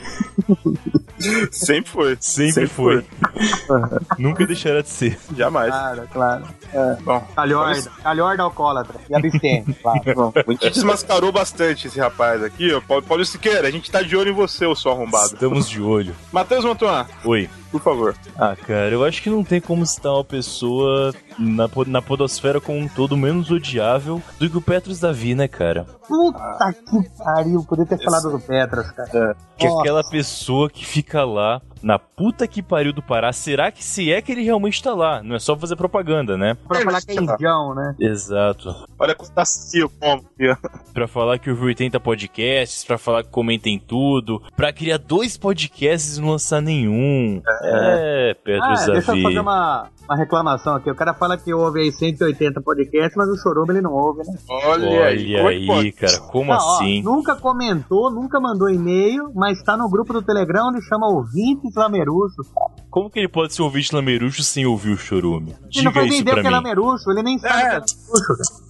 Sempre foi. Sempre foi. Nunca deixará de ser. Jamais. Claro. Bom, Calhorda alcoólatra. E abstêmio, claro. a gente desmascarou bastante esse rapaz aqui, ó. Paulo Siqueira, a gente tá de olho em você, ô seu arrombado. Estamos de olho. Matheus Mantuan, Oi. por favor. Ah, cara, eu acho que não tem como citar uma pessoa na podosfera como um todo menos odiável do que o Petros Davi, né, cara? Puta que pariu, poder ter falado do Petras, cara. Que é Nossa. aquela pessoa que fica lá na puta que pariu do Pará. Será que se é que ele realmente tá lá? Não é só fazer propaganda, né? Pra falar que é indião, né? Exato. Olha como tá cio, como. Pra falar que ouviu 80 podcasts, pra falar que comentem tudo, pra criar 2 podcasts e não lançar nenhum. Petros Deixa eu Davi. fazer uma reclamação aqui. O cara fala que ouve aí 180 podcasts, mas o Chorume ele não ouve, né? Olha aí, cara, como Não, ó, assim? nunca comentou, nunca mandou e-mail, mas tá no grupo do Telegram onde chama Ouvintes Lameruxos. Como que ele pode ser ouvinte lameruxo sem ouvir o Chorume? Ele não Diga faz isso nem ideia pra que é mim. Lameruxo, ele nem sabe que é Lameruxo, cara.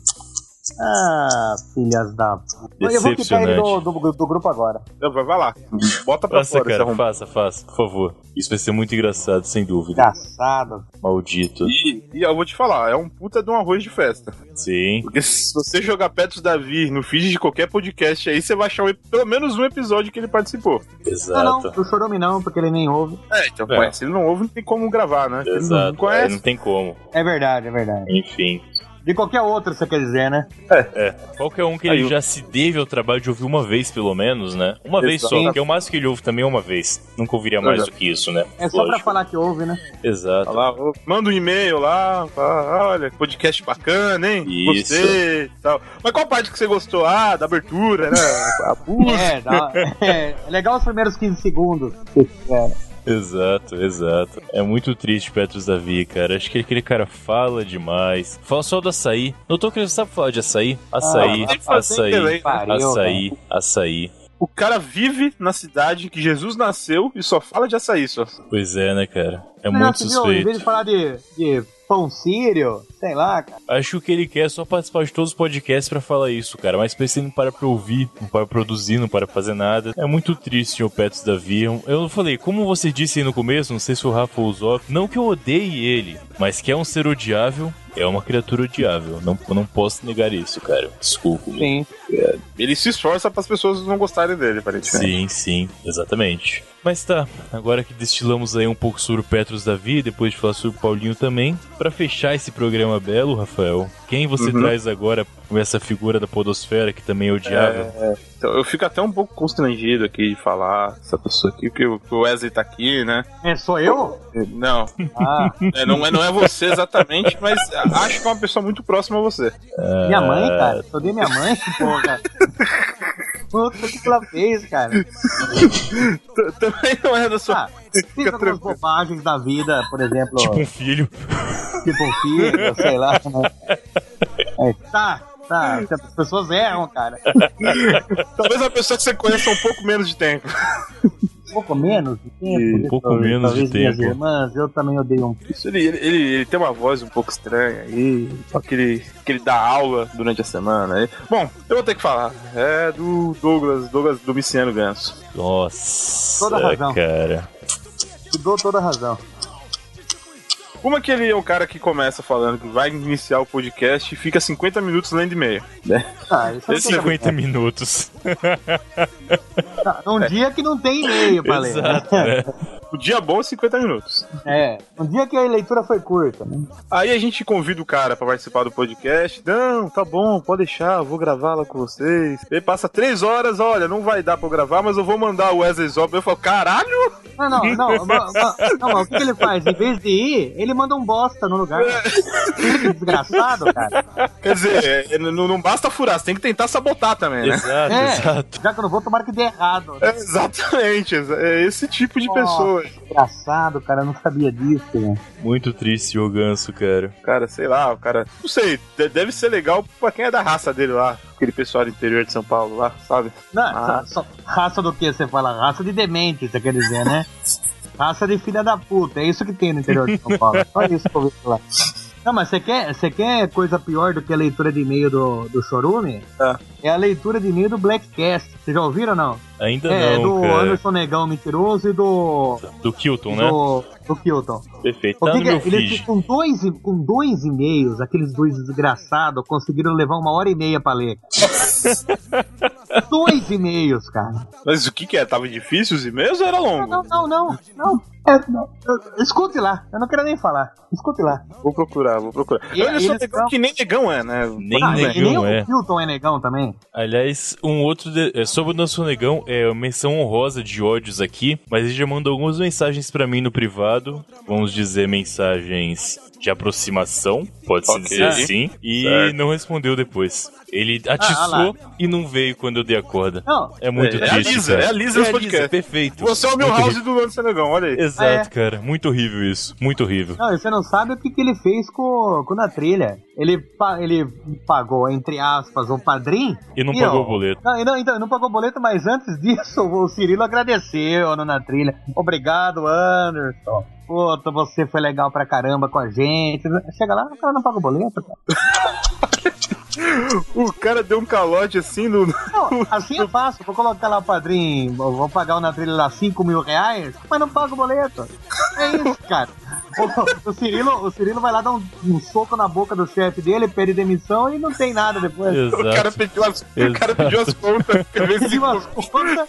Ah, filhas da... Eu vou quitar ele do grupo agora. Vai lá. Bota pra Faça, fora, esse cara, arrombado. faça, por favor. Isso vai ser muito engraçado, sem dúvida. Engraçado. Maldito. E eu vou te falar, é um puta de um arroz de festa. Sim. Porque se você jogar Petros Davi no feed de qualquer podcast aí, você vai achar pelo menos um episódio que ele participou. Exato. Não, do Chorume não, porque ele nem ouve. Então, se ele não ouve, não tem como gravar, né? Ele não Exato. conhece. Aí não tem como. É verdade. Enfim. De qualquer outro, você quer dizer, né? Qualquer um que ele já se deve ao trabalho de ouvir uma vez, pelo menos, né? Uma vez só, porque o máximo que ele ouve também é uma vez. Nunca ouviria mais do que isso, né? É só pra falar que ouve, né? Exato. Lá, manda um e-mail lá, fala, olha, podcast bacana, hein? Isso. Gostei e tal. Mas qual parte que você gostou? Da abertura, né? A música. É legal os primeiros 15 segundos. Exato. É muito triste Petros Davi, cara. Acho que aquele cara fala demais. Fala só do açaí. Não tô querendo, sabe falar de açaí? Açaí. O cara vive na cidade que Jesus nasceu e só fala de açaí, só. Pois é, né, cara? É muito Em suspeito. vez de falar de pão sírio, sei lá, cara. Acho que o que ele quer é só participar de todos os podcasts pra falar isso, cara. Mas pra ele não para pra ouvir, não para produzir, não para fazer nada. É muito triste o Petros Davi. Eu falei, como você disse aí no começo, não sei se o Rafa usou, não que eu odeie ele, mas que é um ser odiável. É uma criatura odiável. Não posso negar isso, cara. Desculpa. Sim. Ele se esforça para as pessoas não gostarem dele, aparentemente. Sim, exatamente. Mas tá, agora que destilamos aí um pouco sobre o Petros Davi, depois de falar sobre o Paulinho também, pra fechar esse programa belo, Rafael, quem você traz agora com essa figura da podosfera que também é odiável? Então, eu fico até um pouco constrangido aqui de falar essa pessoa aqui, porque o Wesley tá aqui, né? Sou eu? Não. Não é você exatamente, mas acho que é uma pessoa muito próxima a você. Minha mãe, cara. Sou de minha mãe, porra. Puta, o que ela fez, cara? Também não é da sua... Fiz algumas bobagens da vida, por exemplo... Tipo um filho. Sei lá. Tá. As pessoas erram, cara. Talvez uma pessoa que você conheça há um pouco menos de tempo. Um pouco menos de tempo? Um pouco menos de tempo. Minhas irmãs, eu também odeio um... Isso, ele tem uma voz um pouco estranha aí, só que ele dá aula durante a semana aí. Bom, eu vou ter que falar. É do Douglas Domiciano Ganso. Nossa, toda razão. Cara. Te dou toda a razão. Como é que ele é o cara que começa falando que vai iniciar o podcast e fica 50 minutos lendo e-mail? Isso é 50 minutos. Um dia que não tem e-mail pra ler. Exato, né? O dia bom é 50 minutos. Um dia que a leitura foi curta. Né? Aí a gente convida o cara pra participar do podcast. Não, tá bom, pode deixar, eu vou gravar lá com vocês. Ele passa 3 horas, olha, não vai dar pra eu gravar, mas eu vou mandar o Wesley Zop. Eu falo, caralho! Não, mas o que ele faz? Em vez de ir, ele manda um bosta no lugar. Que desgraçado, cara. Quer dizer, não basta furar, você tem que tentar sabotar também, né? Exato. Já que eu não vou, tomara que dê errado. Exatamente, é esse tipo de pessoa. Engraçado, cara, eu não sabia disso, né? Muito triste o Ganso, cara. Cara, sei lá, o cara... Não sei, deve ser legal pra quem é da raça dele lá. Aquele pessoal do interior de São Paulo lá, sabe? Não, raça do que você fala? Raça de demente, você quer dizer, né? Raça de filha da puta, é isso que tem no interior de São Paulo. Só isso que eu ouvi falar. Não, mas você quer coisa pior do que a leitura de e-mail do Chorume? É a leitura de e-mail do Blackcast. Vocês já ouviram ou não? Ainda não, É do cara. Anderson Negão Mentiroso e do Kilton, né? Do Kilton. Perfeito, tá no meu feed. Com dois e-mails, aqueles dois desgraçados conseguiram levar 1h30 pra ler. 2 e-mails, cara. Mas o que é? Tava difícil os e-mails ou era longo? Não. Escute lá, eu não quero nem falar. Escute lá. Vou procurar. Eu sou negão que nem negão é, né? Nem o Kilton é negão também. Aliás, sobre o nosso negão, menção honrosa de ódios aqui, mas ele já mandou algumas mensagens pra mim no privado, vamos dizer mensagens de aproximação, pode-se dizer assim, e não respondeu depois. Ele atiçou e não veio quando eu dei a corda. Não. É muito triste, cara. É a Lisa nesse podcast. Perfeito. Você é o Milhouse do Anderson Negão, olha aí. Exato, cara. Muito horrível isso. Muito horrível. Não, você não sabe o que ele fez com Na Trilha. Ele pagou, entre aspas, o padrinho. E não pagou o boleto. Não pagou o boleto, mas antes disso, o Cirilo agradeceu no Na Trilha. Obrigado, Anderson. Puta, você foi legal pra caramba com a gente. Chega lá, o cara não paga o boleto, cara. O cara deu um calote assim no... Não, assim é fácil. Vou colocar lá o padrinho, vou pagar Na Trilha lá R$5.000, mas não paga o boleto. É isso, cara. O Cirilo vai lá dar um soco na boca do chefe dele, pede demissão e não tem nada depois. Exato. O cara pediu as contas. Pediu as contas.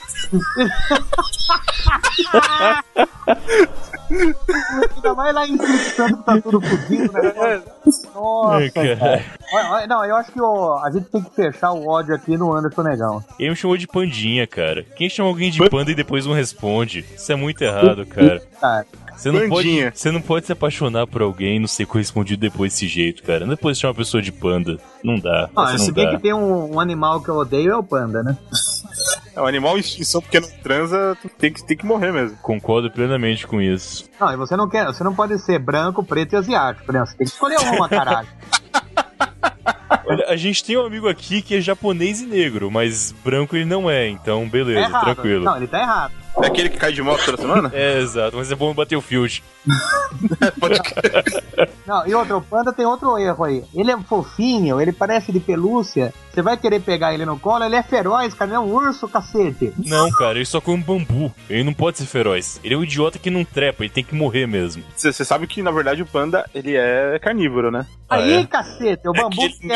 Ainda mais lá inscrição que tá tudo fodido, né? Nossa, cara. Não, eu acho que a gente tem que fechar o ódio aqui no Anderson Negão. Ele me chamou de pandinha, cara. Quem chama alguém de panda e depois não responde? Isso é muito errado, cara. Você não pode se apaixonar por alguém e não ser correspondido depois desse jeito, cara. Depois de chamar uma pessoa de panda. Não dá. Se bem que tem um animal que eu odeio, é o panda, né? É um animal em extinção porque não transa, tem que morrer mesmo. Concordo plenamente com isso. Não, e você não pode ser branco, preto e asiático, né? Você tem que escolher uma, caralho. Olha, a gente tem um amigo aqui que é japonês e negro, mas branco ele não é, então beleza, tranquilo. Não, ele tá errado. É aquele que cai de moto toda semana? É, exato, mas é bom bater o field. Pode crer. Não, e outro, o panda tem outro erro aí. Ele é fofinho, ele parece de pelúcia. Você vai querer pegar ele no colo, ele é feroz, cara, ele é um urso, cacete. Não, cara, ele só come bambu. Ele não pode ser feroz. Ele é um idiota que não trepa, ele tem que morrer mesmo. Você sabe que, na verdade, o panda, ele é carnívoro, né? Aí, cacete, o bambu ele não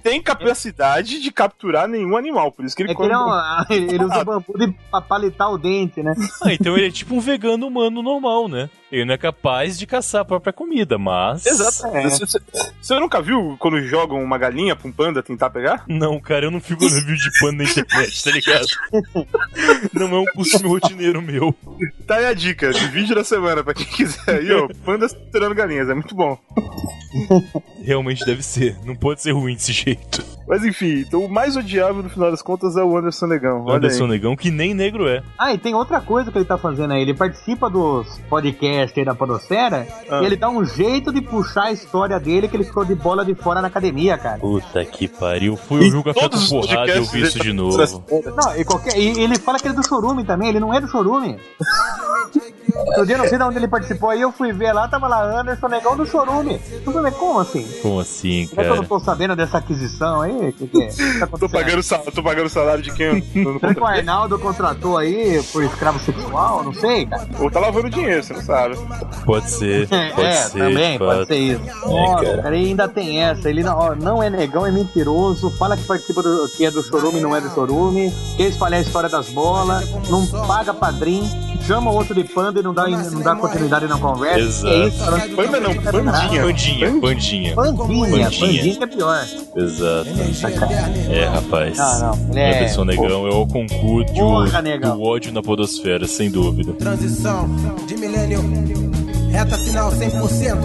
tem capacidade de capturar nenhum animal, por isso que ele come. Ele usa bambu pra palitar o dente, né? Então ele é tipo um vegano humano normal, né? Ele não é capaz de caçar a própria comida, mas... Exato. Você nunca viu quando jogam uma galinha pra um panda tentar pegar? Não, cara, eu não fico no vídeo de panda na internet, tá ligado? Não é um costume rotineiro meu. Tá aí a dica, de vídeo da semana, pra quem quiser. E, ó, pandas tirando galinhas, é muito bom. Realmente deve ser, não pode ser ruim desse jeito. Mas enfim, então o mais odiável no final das contas é o Anderson Negão. O Anderson Negão, que nem negro é. E tem outra coisa que ele tá fazendo aí. Ele participa dos podcasts aí da Podosfera e ele dá um jeito de puxar a história dele que ele ficou de bola de fora na academia, cara. Puta que pariu. Fui ouvir o Café com Porrada e eu vi isso de novo. Não, e ele fala que ele é do Chorume também. Ele não é do Chorume. Outro dia, não sei de onde ele participou, aí eu fui ver lá, tava lá Anderson Negão do Chorume. Como assim? Como assim, cara? Como é que eu não tô sabendo dessa aquisição aí? Que tá tô pagando o salário de quem? Será que o Arnaldo contratou aí por escravo sexual? Não sei, cara. Ou tá lavando dinheiro, você não sabe. Pode ser, pode ser. Também, pode ser isso. Cara. Cara, e ainda tem essa, ele não é negão, é mentiroso, fala que participa que é do Chorume, não é do Chorume, quer espalhar a história das bolas, não paga padrinho, chama o outro de panda e não dá continuidade na conversa. Exato. É isso, panda não, pandinha que é pior. Exato. Rapaz. Não, Anderson Negão é o concurso do ódio na podosfera, sem dúvida. Transição de milênio, reta final 100%.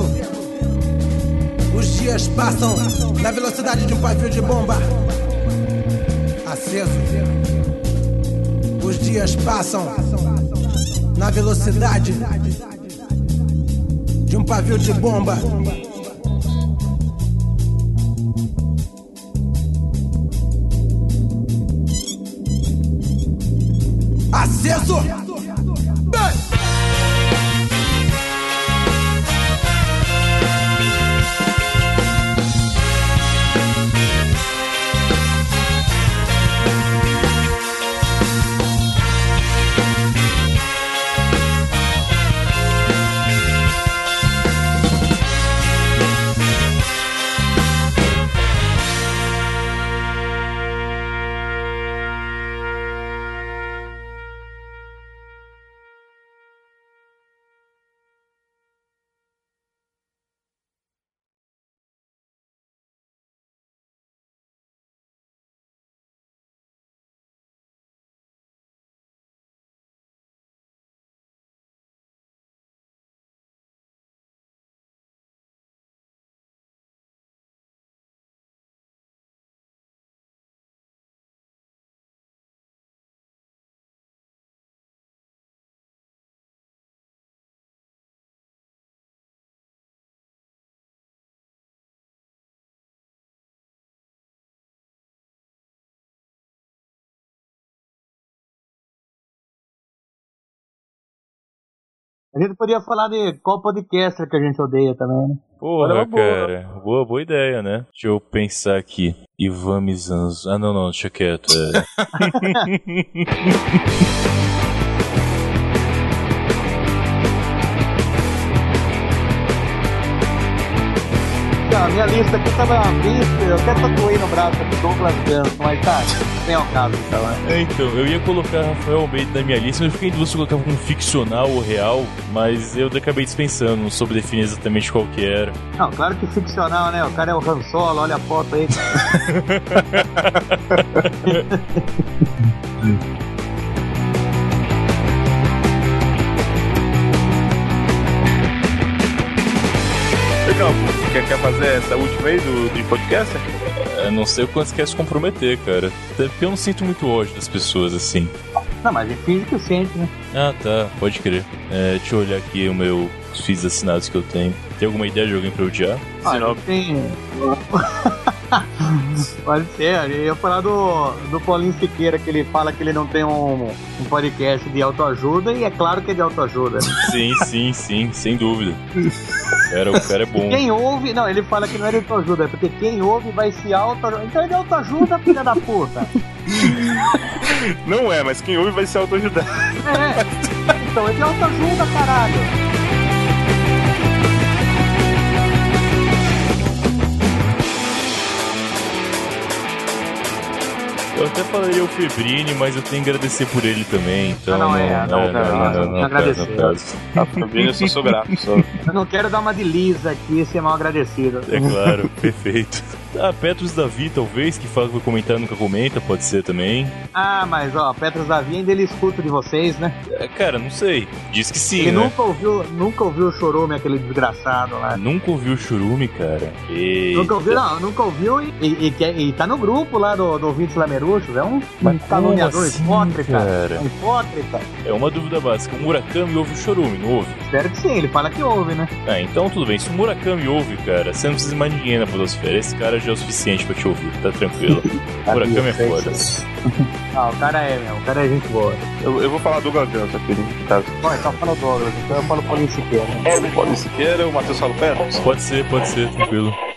Os dias passam na velocidade de um pavio de bomba aceso. Os dias passam na velocidade de um pavio de bomba. Aceso! A gente podia falar de qual podcaster que a gente odeia também, né? Porra, cara. Boa ideia, né? Deixa eu pensar aqui. Ivan Mizanzo. Não, deixa quieto. A minha lista aqui tava vista, eu até tatuei no braço aqui Douglas Ganso, mas tá, tem ao caso, tá lá. Então, eu ia colocar Rafael Almeida na minha lista, mas eu fiquei em dúvida se eu colocava como ficcional ou real, mas eu acabei dispensando, não soube definir exatamente qual que era. Não, claro que ficcional, né? O cara é o Han Solo, olha a foto aí. Legal, quer fazer essa última aí de podcast? Não sei o quanto você quer se comprometer, cara. Até porque eu não sinto muito ódio das pessoas assim. Não, mas é físico sente, né? Ah, tá, pode crer. Deixa eu olhar aqui os feeds assinados que eu tenho. Tem alguma ideia de alguém pra odiar? Tem. Pode ser, eu ia falar do Paulinho Siqueira, que ele fala que ele não tem um podcast de autoajuda, e é claro que é de autoajuda. Sim, sem dúvida. O cara é bom. Quem ouve, não, ele fala que não é de autoajuda, é porque quem ouve vai se autoajuda. Então é de autoajuda, filha da puta. Não é, mas quem ouve vai se autoajudar. Então é de autoajuda, caralho. Eu até falaria o Febrini, mas eu tenho que agradecer por ele também, então... Não agradecer. A Febrini eu sou grato. Eu não quero dar uma de lisa aqui e ser mal agradecido. É claro, perfeito. Petros Davi, talvez, que fala que vai comentar nunca comenta, pode ser também. Mas Petros Davi ainda ele escuta de vocês, né? Cara, não sei. Diz que sim, ele né? Nunca ouviu o Chorume, aquele desgraçado lá. Nunca ouviu o Chorume, cara. Nunca ouviu e tá no grupo lá do Ouvintes Lameruxos. É um caluniador assim, hipócrita. Cara? Um hipócrita. É uma dúvida básica. O Murakami ouve o Chorume, não ouve? Espero que sim, ele fala que ouve, né? Então tudo bem. Se o Murakami ouve, cara, você não precisa mais ninguém na podosfera. Esse cara já é o suficiente pra te ouvir, tá tranquilo. O Murakami é foda. O cara é gente boa. Eu vou falar Douglas Ganso aqui, tá? Bom, então fala o Douglas, então eu falo o Paulinho Siqueira. Paulinho Siqueira, o Matheus Salopé? Pode ser, tranquilo.